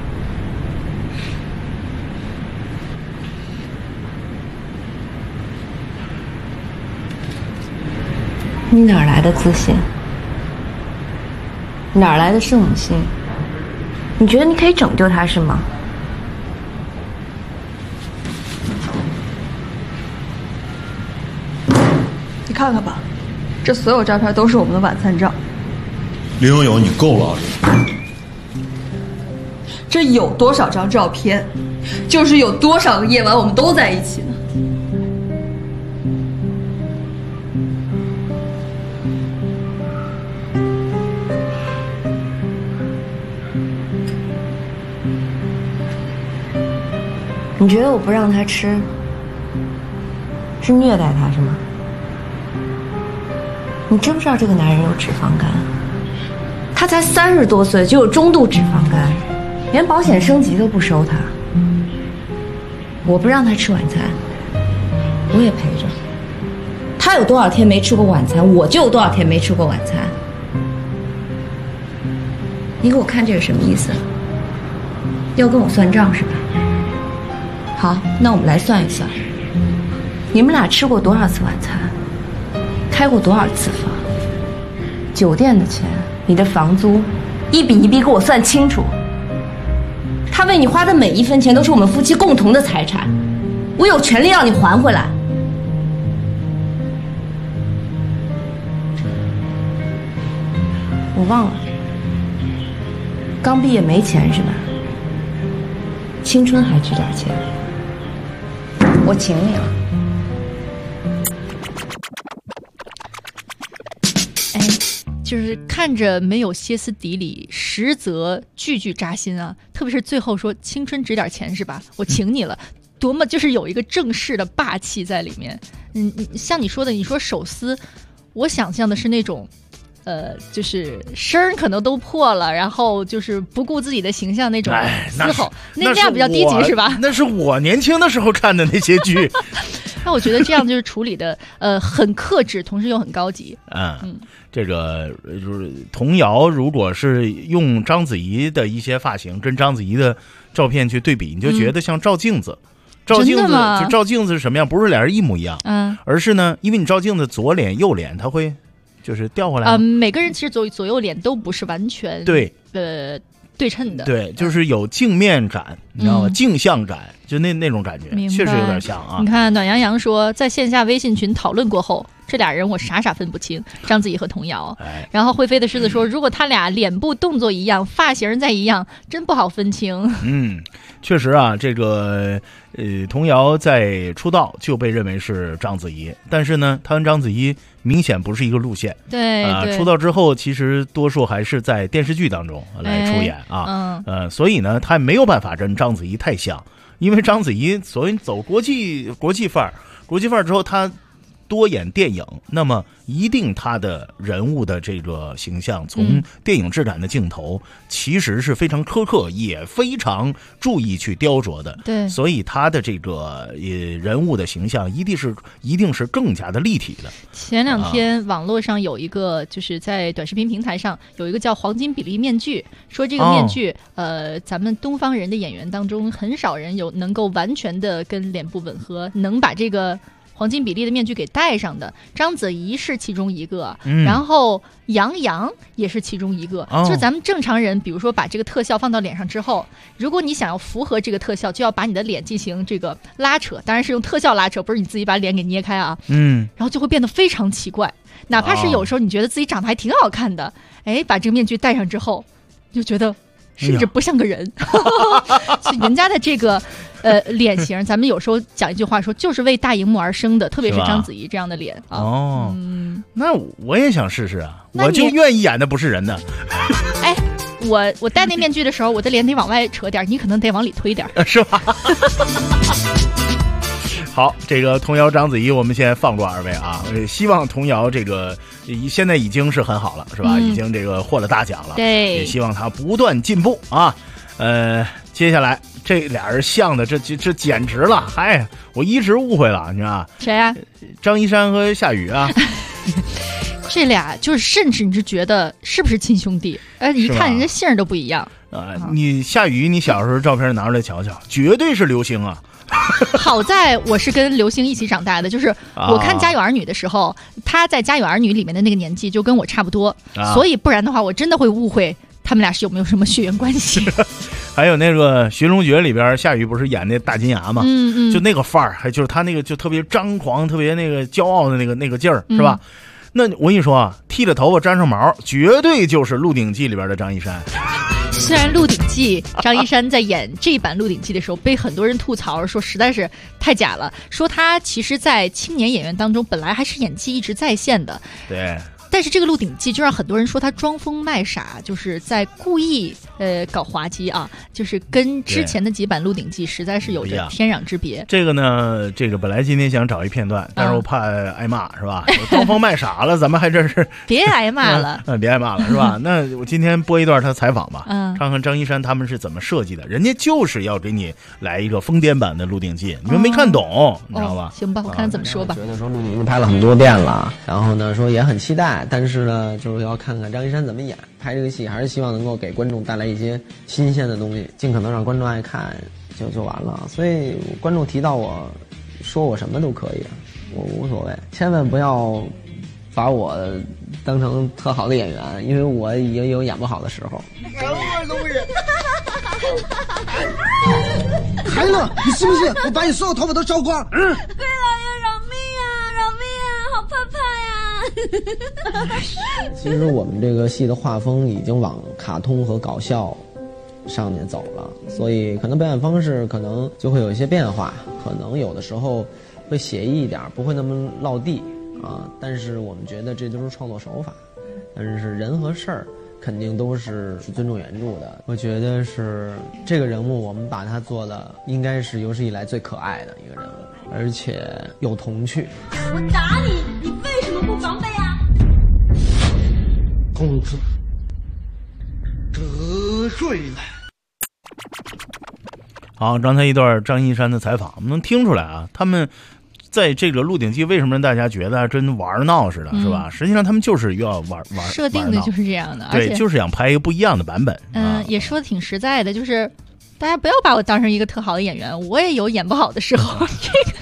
S22: 你哪来的自信？哪来的圣母心？你觉得你可以拯救他是吗？
S5: 你看看吧，这所有照片都是我们的晚餐照。
S14: 林有有，你够了！
S5: 这有多少张照片，就是有多少个夜晚我们都在一起呢？
S22: 你觉得我不让他吃，是虐待他是吗？你知不知道这个男人有脂肪肝？他才30多岁就有中度脂肪肝，连保险升级都不收他。我不让他吃晚餐，我也陪着。他有多少天没吃过晚餐，我就有多少天没吃过晚餐。你给我看这个什么意思？要跟我算账是吧？好，那我们来算一算，你们俩吃过多少次晚餐，开过多少次房，酒店的钱，你的房租，一笔一笔给我算清楚。他为你花的每一分钱都是我们夫妻共同的财产，我有权利让你还回来。我忘了，刚毕业没钱是吧？青春还值点钱。我请你了。
S4: 就是看着没有歇斯底里，实则句句扎心啊！特别是最后说青春值点钱是吧？我请你了，多么就是有一个正式的霸气在里面。像你说的，你说手撕，我想象的是那种。就是声可能都破了，然后就是不顾自己的形象那种嘶吼，那样比较低级是吧？
S3: 那是我年轻的时候看的那些剧。
S4: 那我觉得这样就是处理的很克制，同时又很高级。
S3: 这个就是童谣，如果是用章子怡的一些发型跟章子怡的照片去对比，你就觉得像照镜子。照镜子就照镜子是什么样？不是俩人一模一样，而是呢，因为你照镜子左脸右脸，它会。就是掉回来
S4: 每个人其实左右脸都不是完全
S3: 对
S4: 对称的。
S3: 对，就是有镜面感，你知道吗？镜像感，就那种感觉，确实有点像啊。
S4: 你看暖洋洋说，在线下微信群讨论过后，这俩人我傻分不清，章子怡和童瑶。然后会飞的狮子说，如果他俩脸部动作一样，发型再一样，真不好分清。
S3: 确实啊，这个童瑶在出道就被认为是章子怡，但是呢，她跟章子怡明显不是一个路线。
S4: 对，
S3: 出道之后其实多数还是在电视剧当中来出演所以呢，她没有办法跟章子怡太像，因为章子怡所谓走国际范儿之后，她多演电影，那么一定他的人物的这个形象，从电影质感的镜头，其实是非常苛刻，也非常注意去雕琢的。
S4: 对，
S3: 所以他的这个人物的形象一定是更加的立体的。
S4: 前2天网络上有一个，就是在短视频平台上有一个叫黄金比例面具，说这个面具，咱们东方人的演员当中很少人有能够完全的跟脸部吻合，能把这个黄金比例的面具给戴上的。章子怡是其中一个，然后杨洋也是其中一个。就是咱们正常人，比如说把这个特效放到脸上之后，如果你想要符合这个特效，就要把你的脸进行这个拉扯，当然是用特效拉扯，不是你自己把脸给捏开啊。然后就会变得非常奇怪，哪怕是有时候你觉得自己长得还挺好看的，把这个面具戴上之后，就觉得甚至不像个人。所以人家的这个脸型，咱们有时候讲一句话说，就是为大荧幕而生的，特别是章子怡这样的脸啊。
S3: 那我也想试试啊，我就愿意演的不是人呢。
S4: 我戴那面具的时候，我的脸得往外扯点，你可能得往里推点，
S3: 是吧？好，这个童瑶、章子怡，我们先放过二位啊。希望童瑶这个现在已经是很好了，是吧？已经这个获了大奖了。
S4: 对，
S3: 也希望她不断进步啊。接下来这俩人像的，这简直了！我一直误会了，你知道吗？
S4: 谁啊？
S3: 张一山和夏雨啊。
S4: 这俩就是，甚至你是觉得是不是亲兄弟？一看人家姓都不一样。
S3: 你夏雨，你小时候照片拿出来瞧瞧，绝对是刘星啊。
S4: 好在我是跟刘星一起长大的，就是我看《家有儿女》的时候，他在《家有儿女》里面的那个年纪就跟我差不多，所以不然的话，我真的会误会他们俩是有没有什么血缘关系。
S3: 还有那个《寻龙诀》里边，夏雨不是演那大金牙吗？就那个范儿，还就是他那个就特别张狂、特别那个骄傲的那个劲儿，是吧？那我跟你说啊，剃了头发沾上毛，绝对就是《鹿鼎记》里边的张一山。
S4: 虽然《鹿鼎记》张一山在演这版《鹿鼎记》的时候被很多人吐槽说实在是太假了，说他其实在青年演员当中本来还是演技一直在线的。
S3: 对。
S4: 但是这个《鹿鼎记》就让很多人说他装疯卖傻，就是在故意搞滑稽啊，就是跟之前的几版《鹿鼎记》实在是有着天壤之别。
S3: 这个呢，这个本来今天想找一片段，但是我怕挨骂，是吧？装疯卖傻了，咱们还真是
S4: 别挨骂了，
S3: 别挨骂了，是吧？那我今天播一段他采访吧，看看张一山他们是怎么设计的。人家就是要给你来一个疯癫版的《鹿鼎记》，你们没看懂，你知道吧？
S4: 行吧，我看看怎么说吧。
S6: 觉得说《鹿鼎记》拍了很多遍了，然后呢说也很期待。但是呢，就是要看看张一山怎么演。拍这个戏还是希望能够给观众带来一些新鲜的东西，尽可能让观众爱看，就完了。所以观众提到我，说我什么都可以，我无所谓。千万不要把我当成特好的演员，因为我也有演不好的时候。
S9: 孩子，你信不信我把你所有头发都烧光？
S20: 龟老爷饶命啊！饶命啊！好怕怕呀！
S6: 其实我们这个戏的画风已经往卡通和搞笑上面走了，所以可能表演方式可能就会有一些变化，可能有的时候会写意一点，不会那么落地啊。但是我们觉得这都是创作手法，但是人和事儿肯定都是尊重原著的。我觉得是这个人物，我们把他做的应该是有史以来最可爱的一个人物，而且有童趣。
S20: 我打你，你为什么不防备啊？
S9: 公子得罪了。
S3: 好，刚才一段张一山的采访，我们能听出来啊，他们在这个《鹿鼎记》为什么让大家觉得真玩闹似的，是吧？实际上他们就是要玩
S4: 设定的就是这样的，
S3: 对，就是想拍一个不一样的版本。
S4: 也说的挺实在的，就是大家不要把我当成一个特好的演员，我也有演不好的时候。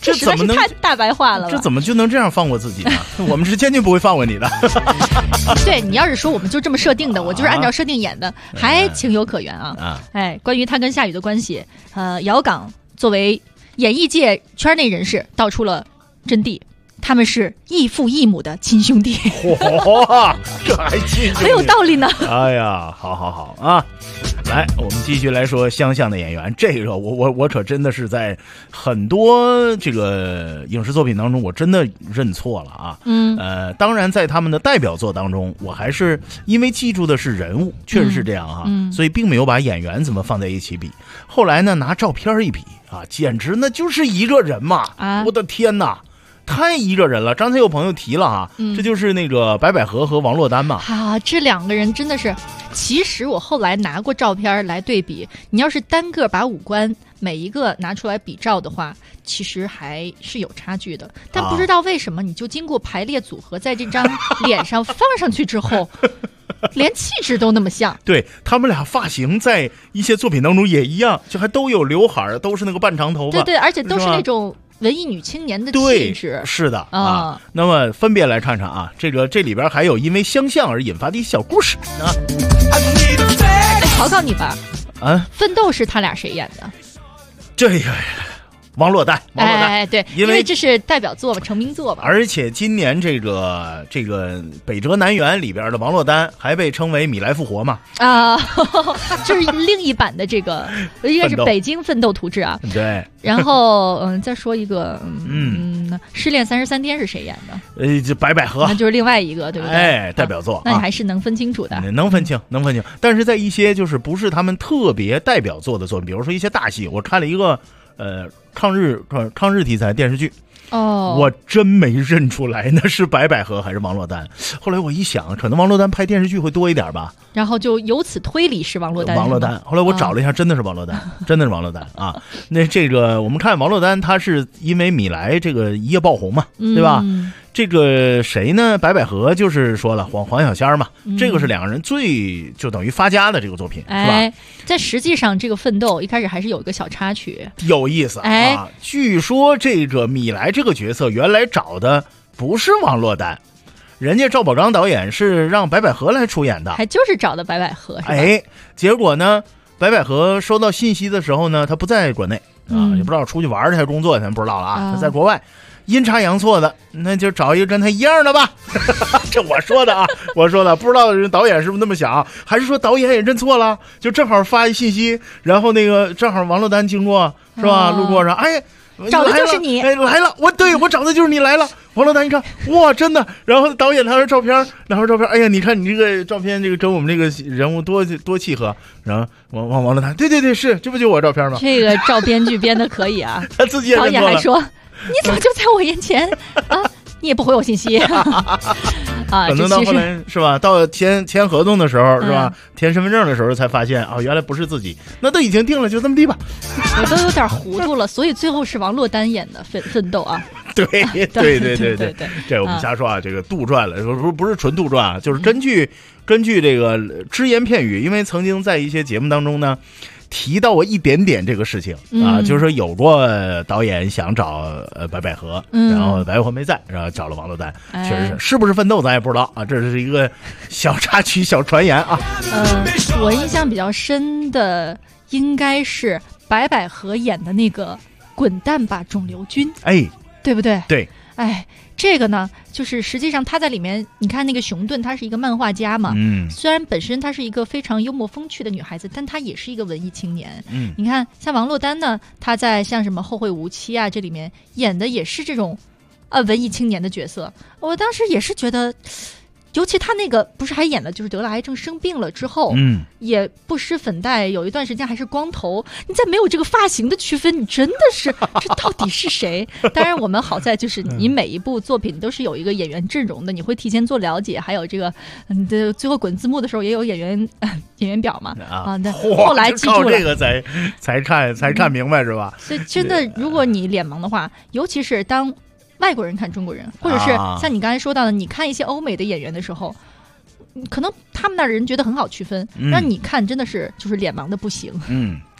S3: 这
S4: 实在是太大白话了吧。
S3: 这怎么就能这样放过自己呢？我们是坚决不会放过你的。
S4: 对，你要是说我们就这么设定的，我就是按照设定演的，还情有可原啊。哎，关于他跟夏雨的关系，姚岗作为演艺界圈内人士道出了真谛。他们是异父异母的亲兄弟。
S3: 哇，这还亲兄弟，
S4: 很有道理呢。
S3: 哎呀，好啊！来，我们继续来说相像的演员。这个我可真的是在很多这个影视作品当中，我真的认错了啊。当然在他们的代表作当中，我还是因为记住的是人物，确实是这样啊，所以并没有把演员怎么放在一起比。后来呢，拿照片一比啊，简直那就是一个人嘛！我的天哪！太一个人了，刚才有朋友提了哈，这就是那个白百合和王珞丹嘛。
S4: 这两个人真的是，其实我后来拿过照片来对比，你要是单个把五官每一个拿出来比照的话，其实还是有差距的。但不知道为什么，你就经过排列组合，在这张脸上放上去之后，连气质都那么像。
S3: 对，他们俩发型在一些作品当中也一样，就还都有刘海，都是那个半长头发。
S4: 对，而且都是那种文艺女青年的气质。
S3: 是的啊。那么分别来看看啊，这里边还有因为相像而引发的一小故事啊。
S4: 考考你吧，奋斗是他俩谁演的？
S3: 这个王珞丹，
S4: 对，因为这是代表作吧，成名作吧。
S3: 而且今年这个北辙南辕里边的王珞丹还被称为米莱复活嘛？
S4: 就是另一版的这个，应该是北京奋斗图志啊。
S3: 对。
S4: 然后再说一个，失恋33天是谁演的？
S3: 这白百合，
S4: 那就是另外一个，对不对？
S3: 代表作。
S4: 那你还是能分清楚的。
S3: 能分清。但是在一些就是不是他们特别代表作的作品，比如说一些大戏，我看了一个抗日题材电视剧，我真没认出来那是白百合还是王珞丹。后来我一想，可能王珞丹拍电视剧会多一点吧，然后就由此推理是王珞丹。后来我找了一下，真的是王珞丹，真的是王珞丹啊。那这个我们看王珞丹，她是因为米莱这个一夜爆红嘛，对吧？这个谁呢？白百合就是说了黄小仙嘛，这个是两个人最就等于发家的这个作品，是吧？在实际上，这个奋斗一开始还是有一个小插曲，有意思啊。据说这个米莱这个角色原来找的不是王珞丹，人家赵宝刚导演是让白百合来出演的，还就是找的白百合，是吧？结果呢，白百合收到信息的时候呢，她不在国内也不知道出去玩去还是工作，咱不知道了啊，她在国外。阴差阳错的，那就找一个跟他一样的吧。这我说的啊，不知道人导演是不是那么想，还是说导演也认错了，就正好发一信息，然后那个正好王珞丹经过是吧，路过上，找的就是你，来了，我找的就是你来了。王珞丹一看，哇，真的，然后导演拿着照片，哎呀，你看你这个照片，这个跟我们这个人物多契合。然后王珞丹，对，是，这不就我照片吗？这个照编剧编的可以啊，他自己也认错了。导演还说。你怎么就在我眼前啊？你也不回我信息啊？可能到后来是吧？到签合同的时候是吧？填身份证的时候才发现原来不是自己，那都已经定了，就这么地吧。我都有点糊涂了，所以最后是王珞丹演的奋斗啊。对，这我们瞎说啊，这个杜撰了，不是纯杜撰啊，就是根据这个只言片语，因为曾经在一些节目当中呢。提到过一点点这个事情啊，就是说有过导演想找白百合，然后白百合没在，然后找了王珞丹，确实是不是奋斗咱也不知道啊，这是一个小插曲、小传言啊。我印象比较深的应该是白百合演的那个《滚蛋吧肿瘤君》，对不对？对。这个呢，就是实际上他在里面，你看那个熊顿，她是一个漫画家嘛，虽然本身她是一个非常幽默风趣的女孩子，但她也是一个文艺青年。你看像王珞丹呢，她在像什么《后会无期》啊，这里面演的也是这种文艺青年的角色。我当时也是觉得。尤其他那个不是还演了，就是得了癌症生病了之后，也不施粉黛，有一段时间还是光头。你在没有这个发型的区分，你真的是这到底是谁？当然，我们好在就是你每一部作品都是有一个演员阵容的，你会提前做了解，还有这个最后滚字幕的时候也有演员表嘛后来记住了，这个才看明白是吧？所以真的，如果你脸盲的话，尤其是当。外国人看中国人，或者是像你刚才说到的，你看一些欧美的演员的时候，可能他们那儿人觉得很好区分，让你看真的是就是脸盲的不行。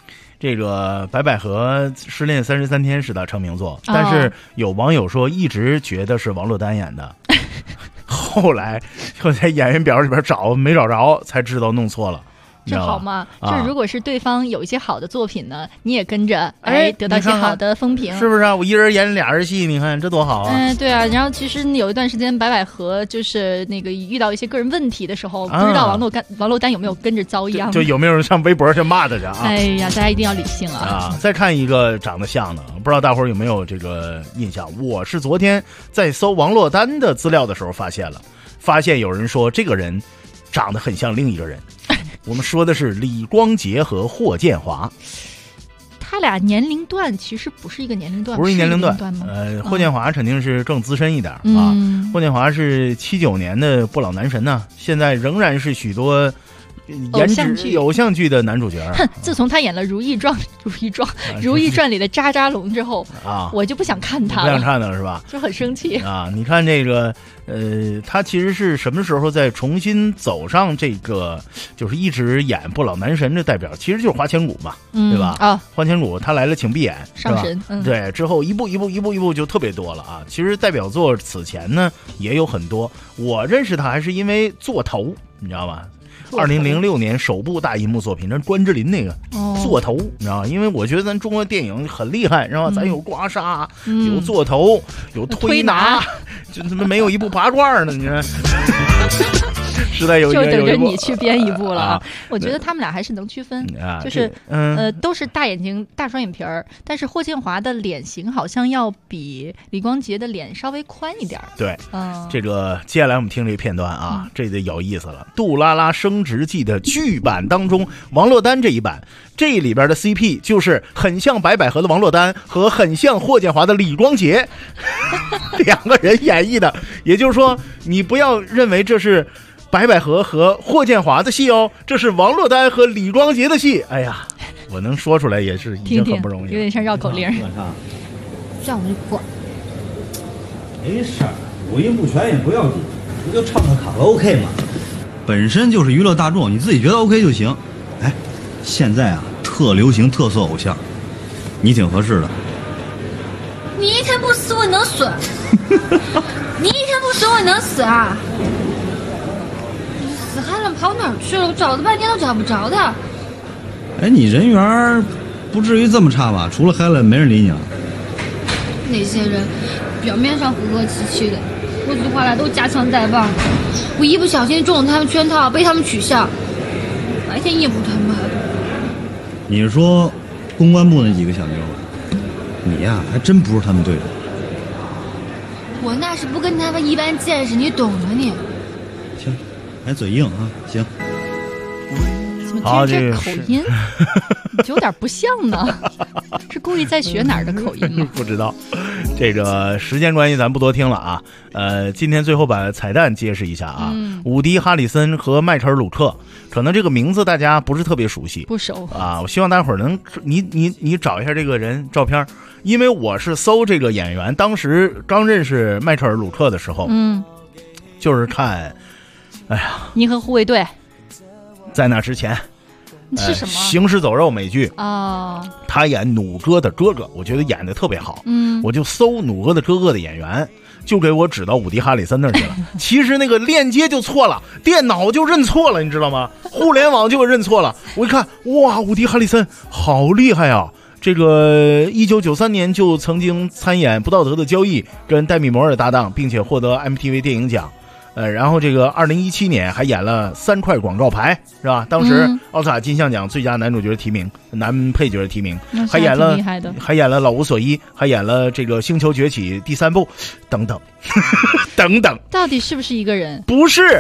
S3: 这个白百合失恋33天是他成名作，但是有网友说一直觉得是王珞丹演的。后来就在演员表里边找没找着，才知道弄错了。
S4: 这好吗？就是如果是对方有一些好的作品呢，你也跟着得到一些好的风评，
S3: 是不是啊？我一人演俩人戏，你看这多好啊！
S4: 对啊。然后其实有一段时间，白百合就是那个遇到一些个人问题的时候，不知道王珞丹有没有跟着遭殃？
S3: 就有没有人上微博去骂他去啊？
S4: 哎呀，大家一定要理性啊！
S3: 再看一个长得像的，不知道大伙儿有没有这个印象？我是昨天在搜王珞丹的资料的时候发现有人说这个人长得很像另一个人。我们说的是李光洁和霍建华，
S4: 他俩年龄段其实不是一个年龄段，
S3: 不是一年龄段
S4: 吗？
S3: 霍建华肯定是更资深一点霍建华是79年的不老男神呢，现在仍然是许多颜值偶像剧的男主角。
S4: 自从他演了《如懿传》里的渣渣龙之后我就不想看他了，
S3: 不想看他了是吧？
S4: 就很生气
S3: 啊！你看这个他其实是什么时候再重新走上这个，就是一直演不老男神的代表，其实就是花千骨嘛，对吧？花千骨他来了请闭眼
S4: 上神，
S3: 对，之后一步就特别多了啊。其实代表作此前呢也有很多，我认识他还是因为座头，你知道吗？2006年首部大银幕作品，那关之琳那个座头，你知道吗？因为我觉得咱中国电影很厉害，然后咱有刮痧，有座头，有推拿，就怎么没有一部拔罐呢？你看。实在有
S4: 就等着你去编一部了啊！我觉得他们俩还是能区分，就是都是大眼睛、大双眼皮儿，但是霍建华的脸型好像要比李光洁的脸稍微宽一点。
S3: 对，这个接下来我们听这个片段啊，这就有意思了。《杜拉拉升职记》的剧版当中，王珞丹这一版，这里边的 CP 就是很像白百合的王珞丹和很像霍建华的李光洁两个人演绎的，也就是说，你不要认为这是白百合和霍建华的戏哦，这是王珞丹和李光洁的戏。哎呀，我能说出来也是已经很不容易了，
S4: 有点像绕口令。
S15: 这样我就管。
S7: 没事儿，五音不全也不要紧，不就唱个卡拉 OK 嘛，本身就是娱乐大众，你自己觉得 OK 就行。哎，现在啊，特流行特色偶像，你挺合适的。
S15: 你一天不死我能死？你一天不死我能死啊？死海了跑哪儿去了？我找了半天都找不着他。
S7: 哎，你人缘不至于这么差吧？除了海伦，没人理你了。
S15: 那些人表面上和和气气的，说起话来都夹枪带棒的。我一不小心中了他们圈套，被他们取笑，白天也不他妈的。
S7: 你是说公关部那几个小妞？你呀，还真不是他们对手。
S15: 我那是不跟他们一般见识，你懂吗你？
S7: 行，还嘴硬啊，行。
S4: 怎么听这口音有点不像呢？是故意在学哪儿的口音吗？
S3: 不知道。这个时间关系咱不多听了啊。今天最后把彩蛋揭示一下啊。伍迪·哈里森和迈克尔·鲁克，可能这个名字大家不是特别熟悉，
S4: 不熟
S3: 啊。我希望大伙儿能你找一下这个人照片，因为我是搜这个演员，当时刚认识迈克尔·鲁克的时候，就是看，哎呀，
S4: 银河护卫队。
S3: 在那之前
S4: 是什么？
S3: 行尸走肉美剧
S4: 哦，
S3: 他演弩哥的哥哥，我觉得演的特别好。我就搜弩哥的哥哥的演员，就给我指到伍迪·哈里森那儿去了。其实那个链接就错了，电脑就认错了，你知道吗？互联网就认错了。我一看，哇，伍迪·哈里森好厉害啊！这个1993年就曾经参演《不道德的交易》，跟戴米·摩尔搭档，并且获得 MTV 电影奖。然后这个2017年还演了3块广告牌，是吧？当时奥斯卡金像奖最佳男主角提名、男配角提名，还演了老无所依，还演了这个《星球崛起》第3部，等等等等。
S4: 到底是不是一个人？
S3: 不是。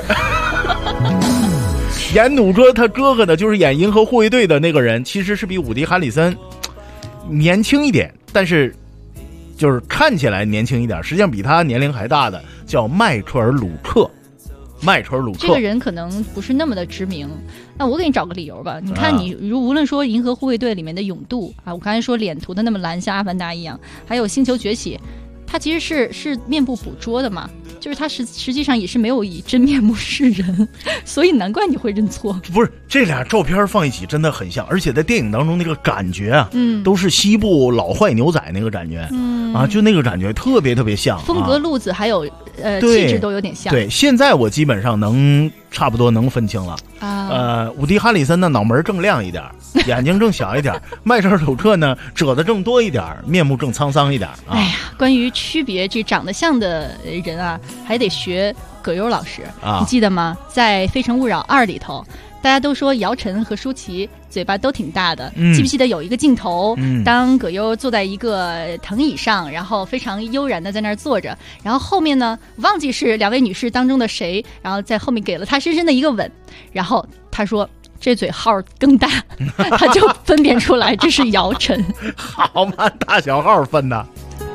S3: 演弩哥他哥哥的，就是演银河护卫队的那个人，其实是比伍迪·哈里森年轻一点，但是就是看起来年轻一点，实际上比他年龄还大的叫迈克尔·鲁克。迈克尔·鲁克
S4: 这个人可能不是那么的知名，那我给你找个理由吧。你看，你无论说《银河护卫队》里面的勇度啊，我刚才说脸涂的那么蓝，像阿凡达一样，还有《星球崛起》，他其实是面部捕捉的嘛， 就是他实际上也是没有以真面目示人，所以难怪你会认错。
S3: 不是，这俩照片放一起真的很像，而且在电影当中那个感觉啊，都是西部老坏牛仔那个感觉，就那个感觉特别特别像，
S4: 风格路子还有气质都有点像。
S3: 对，现在我基本上差不多能分清了。伍迪·哈里森的脑门正亮一点，眼睛正小一点；迈克尔·鲁特呢，褶子正多一点，面目正沧桑一点。
S4: 哎呀，关于区别，这长得像的人啊，还得学葛优老师。你记得吗？在《非诚勿扰2》里头，大家都说姚晨和舒淇嘴巴都挺大的，记不记得有一个镜头，当葛优坐在一个藤椅上，然后非常悠然的在那儿坐着，然后后面呢，忘记是两位女士当中的谁，然后在后面给了他深深的一个吻，然后他说这嘴号更大，他就分辨出来这是姚晨。
S3: 好嘛，大小号分的。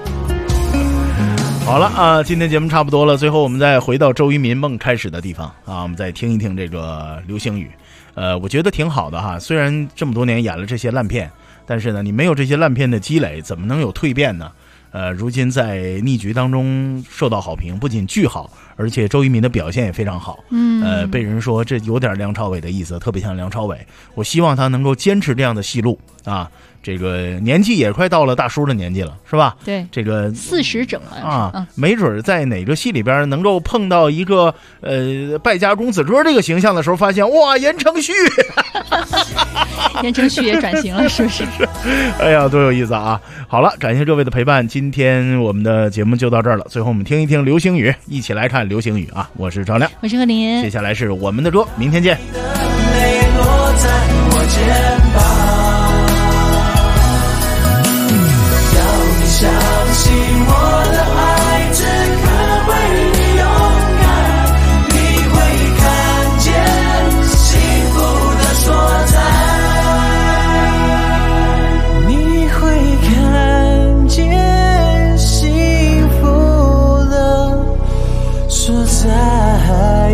S3: 好了啊，今天节目差不多了，最后我们再回到周渝民梦开始的地方啊，我们再听一听这个流星雨。我觉得挺好的哈，虽然这么多年演了这些烂片，但是呢，你没有这些烂片的积累，怎么能有蜕变呢？如今在逆局当中受到好评，不仅剧好，而且周渝民的表现也非常好。被人说这有点梁朝伟的意思，特别像梁朝伟。我希望他能够坚持这样的戏路啊。这个年纪也快到了大叔的年纪了，是吧？
S4: 对，
S3: 这个
S4: 40整了
S3: 啊，没准在哪个戏里边能够碰到一个败家公子哥这个形象的时候，发现哇，言承旭，
S4: 言承旭也转型了，是不是？
S3: 哎呀，多有意思啊！好了，感谢各位的陪伴，今天我们的节目就到这儿了。最后我们听一听流星雨，一起来看流星雨啊！我是张亮，
S4: 我是何林，
S3: 接下来是我们的歌，明天见。
S12: 相信我的爱只可为你勇敢，你会看见幸福的所在，你会看见幸福的所在。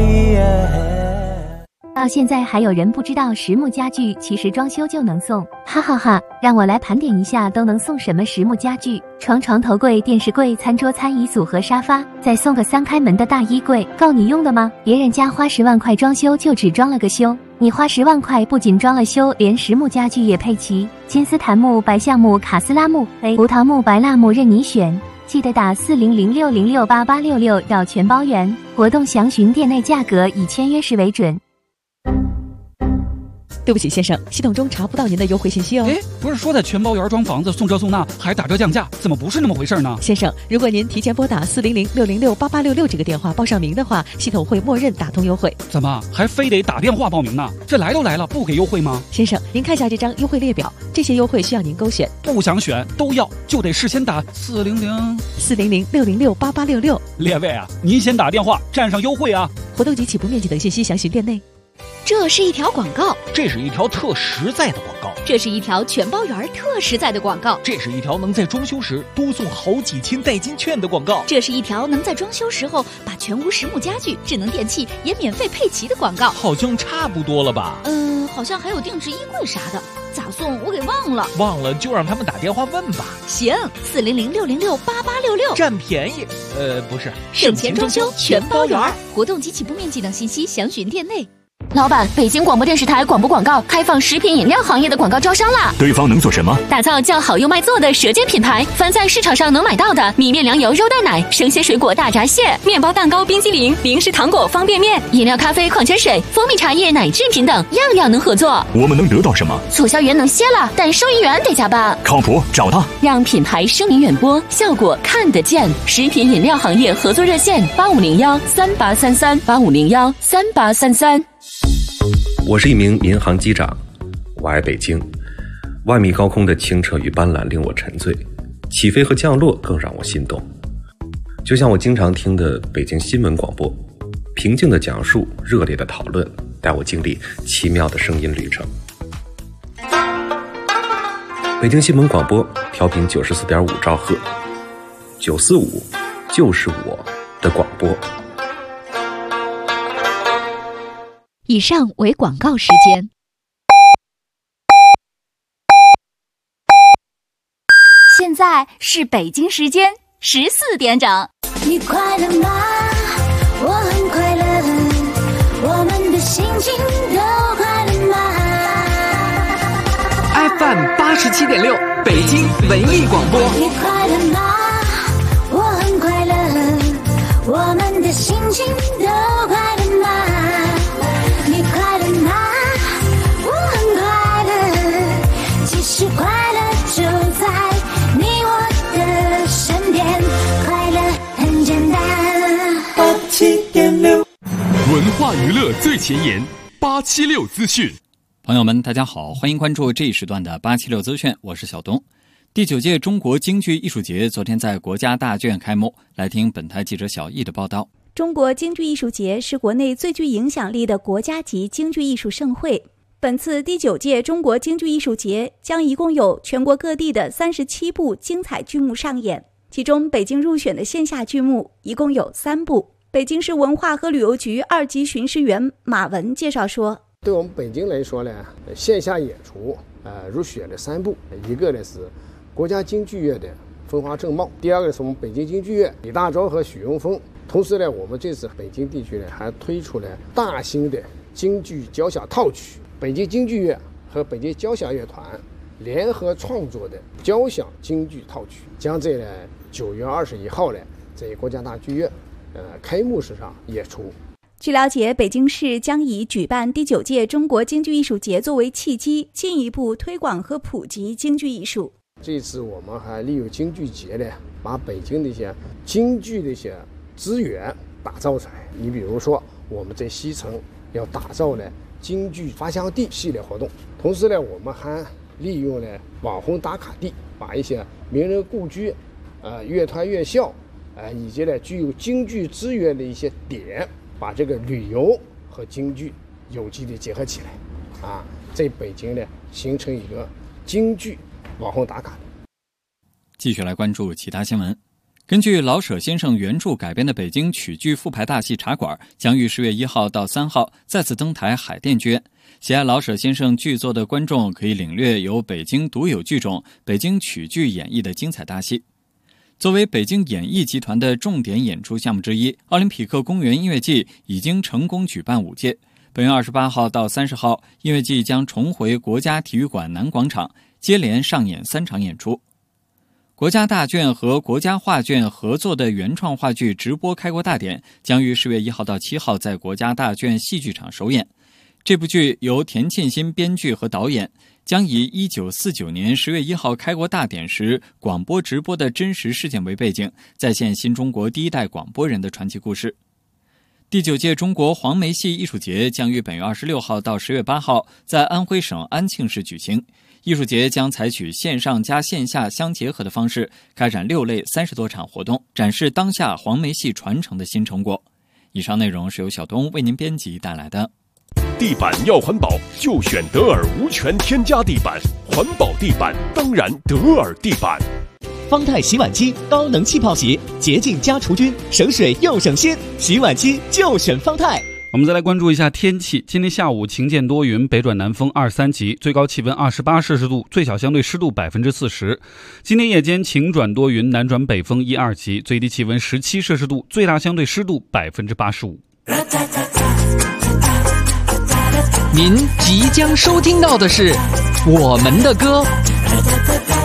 S13: 到现在还有人不知道实木家具其实装修就能送，哈哈哈！让我来盘点一下都能送什么实木家具：床、头柜、电视柜、餐桌、餐椅组和沙发，再送个3开门的大衣柜，够你用的吗？别人家花10万块装修就只装了个修，你花10万块不仅装了修，连实木家具也配齐，金丝檀木、白橡木、卡斯拉木、胡桃木、白蜡木任你选。记得打4006068866要全包圆，活动详询店内价格，以签约时为准。
S23: 对不起，先生，系统中查不到您的优惠信息哦。
S24: 哎，不是说在全包圆装房子送这送那还打折降价，怎么不是那么回事呢？
S23: 先生，如果您提前拨打4006068866这个电话报上名的话，系统会默认打通优惠。
S24: 怎么还非得打电话报名呢？这来都来了，不给优惠吗？
S23: 先生，您看一下这张优惠列表，这些优惠需要您勾选。
S24: 不想选都要，就得事先打
S23: 4006068866。
S24: 列位啊，您先打电话占上优惠啊！
S23: 活动及起步面积等信息详询店内。
S16: 这是一条广告，
S1: 这是一条特实在的广告，
S16: 这是一条全包圆特实在的广告，
S1: 这是一条能在装修时多送好几千代金券的广告，
S16: 这是一条能在装修时候把全屋实木家具、智能电器也免费配齐的广告。
S1: 好像差不多了吧？
S16: 好像还有定制衣柜啥的，咋送我给忘了。
S1: 忘了就让他们打电话问吧。
S16: 行，4006068866，
S1: 占便宜。不是，
S16: 省钱装修全包圆。活动及起步面积等信息详询店内。
S25: 老板，北京广播电视台广播广告开放食品饮料行业的广告招商啦！
S19: 对方能做什么？
S25: 打造叫好又卖座的舌尖品牌，凡在市场上能买到的米面粮油肉蛋奶、生鲜水果大闸蟹、面包蛋糕、冰激凌、零食糖果、方便面、饮料咖啡、矿泉水、蜂蜜茶叶、奶制品等，样样能合作。
S19: 我们能得到什么？
S25: 促销员能歇了，但收银员得加班。
S19: 靠谱，找他，
S25: 让品牌声名远播，效果看得见。食品饮料行业合作热线：85013833，85013833。
S26: 我是一名民航机长，我爱北京。万米高空的清澈与斑斓令我沉醉，起飞和降落更让我心动。就像我经常听的北京新闻广播，平静的讲述，热烈的讨论，带我经历奇妙的声音旅程。北京新闻广播调频94.5兆赫，945就是我的广播。
S16: 以上为广告时间。现在是北京时间14点整。
S20: 你快乐吗？ 我很快乐，我们的心情都快乐吗
S8: ？FM 87.6，北京文艺广播。
S20: 你快乐吗？我很快乐，我们的心情都快乐吗？你快乐吗？我很快乐，其实快乐就在你我的身边，快乐很简单。
S1: 87.6，文化娱乐最前沿，876资讯。
S10: 朋友们，大家好，欢迎关注这一时段的876资讯，我是小东。第9届中国京剧艺术节昨天在国家大剧院开幕，来听本台记者小易的报道。
S11: 中国京剧艺术节是国内最具影响力的国家级京剧艺术盛会。本次第9届中国京剧艺术节将一共有全国各地的37部精彩剧目上演，其中北京入选的线下剧目一共有3部。北京市文化和旅游局2级巡视员马文介绍说，
S17: 对我们北京来说呢，线下演出入选了3部，一个呢是国家京剧院的风华正茂，第二个是我们北京京剧院李大钊和许荣峰。同时呢，我们这次北京地区呢还推出了大型的京剧交响套曲，北京京剧院和北京交响乐团联合创作的交响京剧套曲，将在9月21号呢在国家大剧院开幕式上演出。
S11: 据了解，北京市将以举办第9届中国京剧艺术节作为契机，进一步推广和普及京剧艺术。
S17: 这次我们还利用京剧节呢，把北京的一些京剧的一些资源打造出来。你比如说，我们在西城要打造呢京剧发祥地系列活动，同时呢，我们还利用了网红打卡地，把一些名人故居、乐团院校，以及呢具有京剧资源的一些点，把这个旅游和京剧有机的结合起来，在北京呢形成一个京剧网红打卡。
S10: 继续来关注其他新闻。根据老舍先生原著改编的北京曲剧复排大戏《茶馆》将于10月1号到3号再次登台海淀剧院。喜爱老舍先生剧作的观众可以领略由北京独有剧种北京曲剧演绎的精彩大戏。作为北京演艺集团的重点演出项目之一，奥林匹克公园音乐季已经成功举办5届。本月28号到30号，音乐季将重回国家体育馆南广场，接连上演3场演出。国家大剧院和国家画卷合作的原创话剧直播开国大典将于10月1号到7号在国家大剧院戏剧场首演。这部剧由田沁鑫编剧和导演，将以1949年10月1号开国大典时广播直播的真实事件为背景，再现新中国第一代广播人的传奇故事。第9届中国黄梅戏艺术节将于本月26号到10月8号在安徽省安庆市举行。艺术节将采取线上加线下相结合的方式，开展6类30多场活动，展示当下黄梅戏传承的新成果。以上内容是由小东为您编辑带来的。
S18: 地板要环保，就选德尔无醛添加地板，环保地板当然德尔地板。
S1: 方太洗碗机高能气泡洗，洁净加除菌，省水又省心，洗碗机就选方太。
S24: 我们再来关注一下天气。今天下午晴见多云，北转南风2、3级，最高气温28摄氏度，最小相对湿度40%。今天夜间晴转多云，南转北风1、2级，最低气温17摄氏度，最大相对湿度85%。
S8: 您即将收听到的是我们的歌。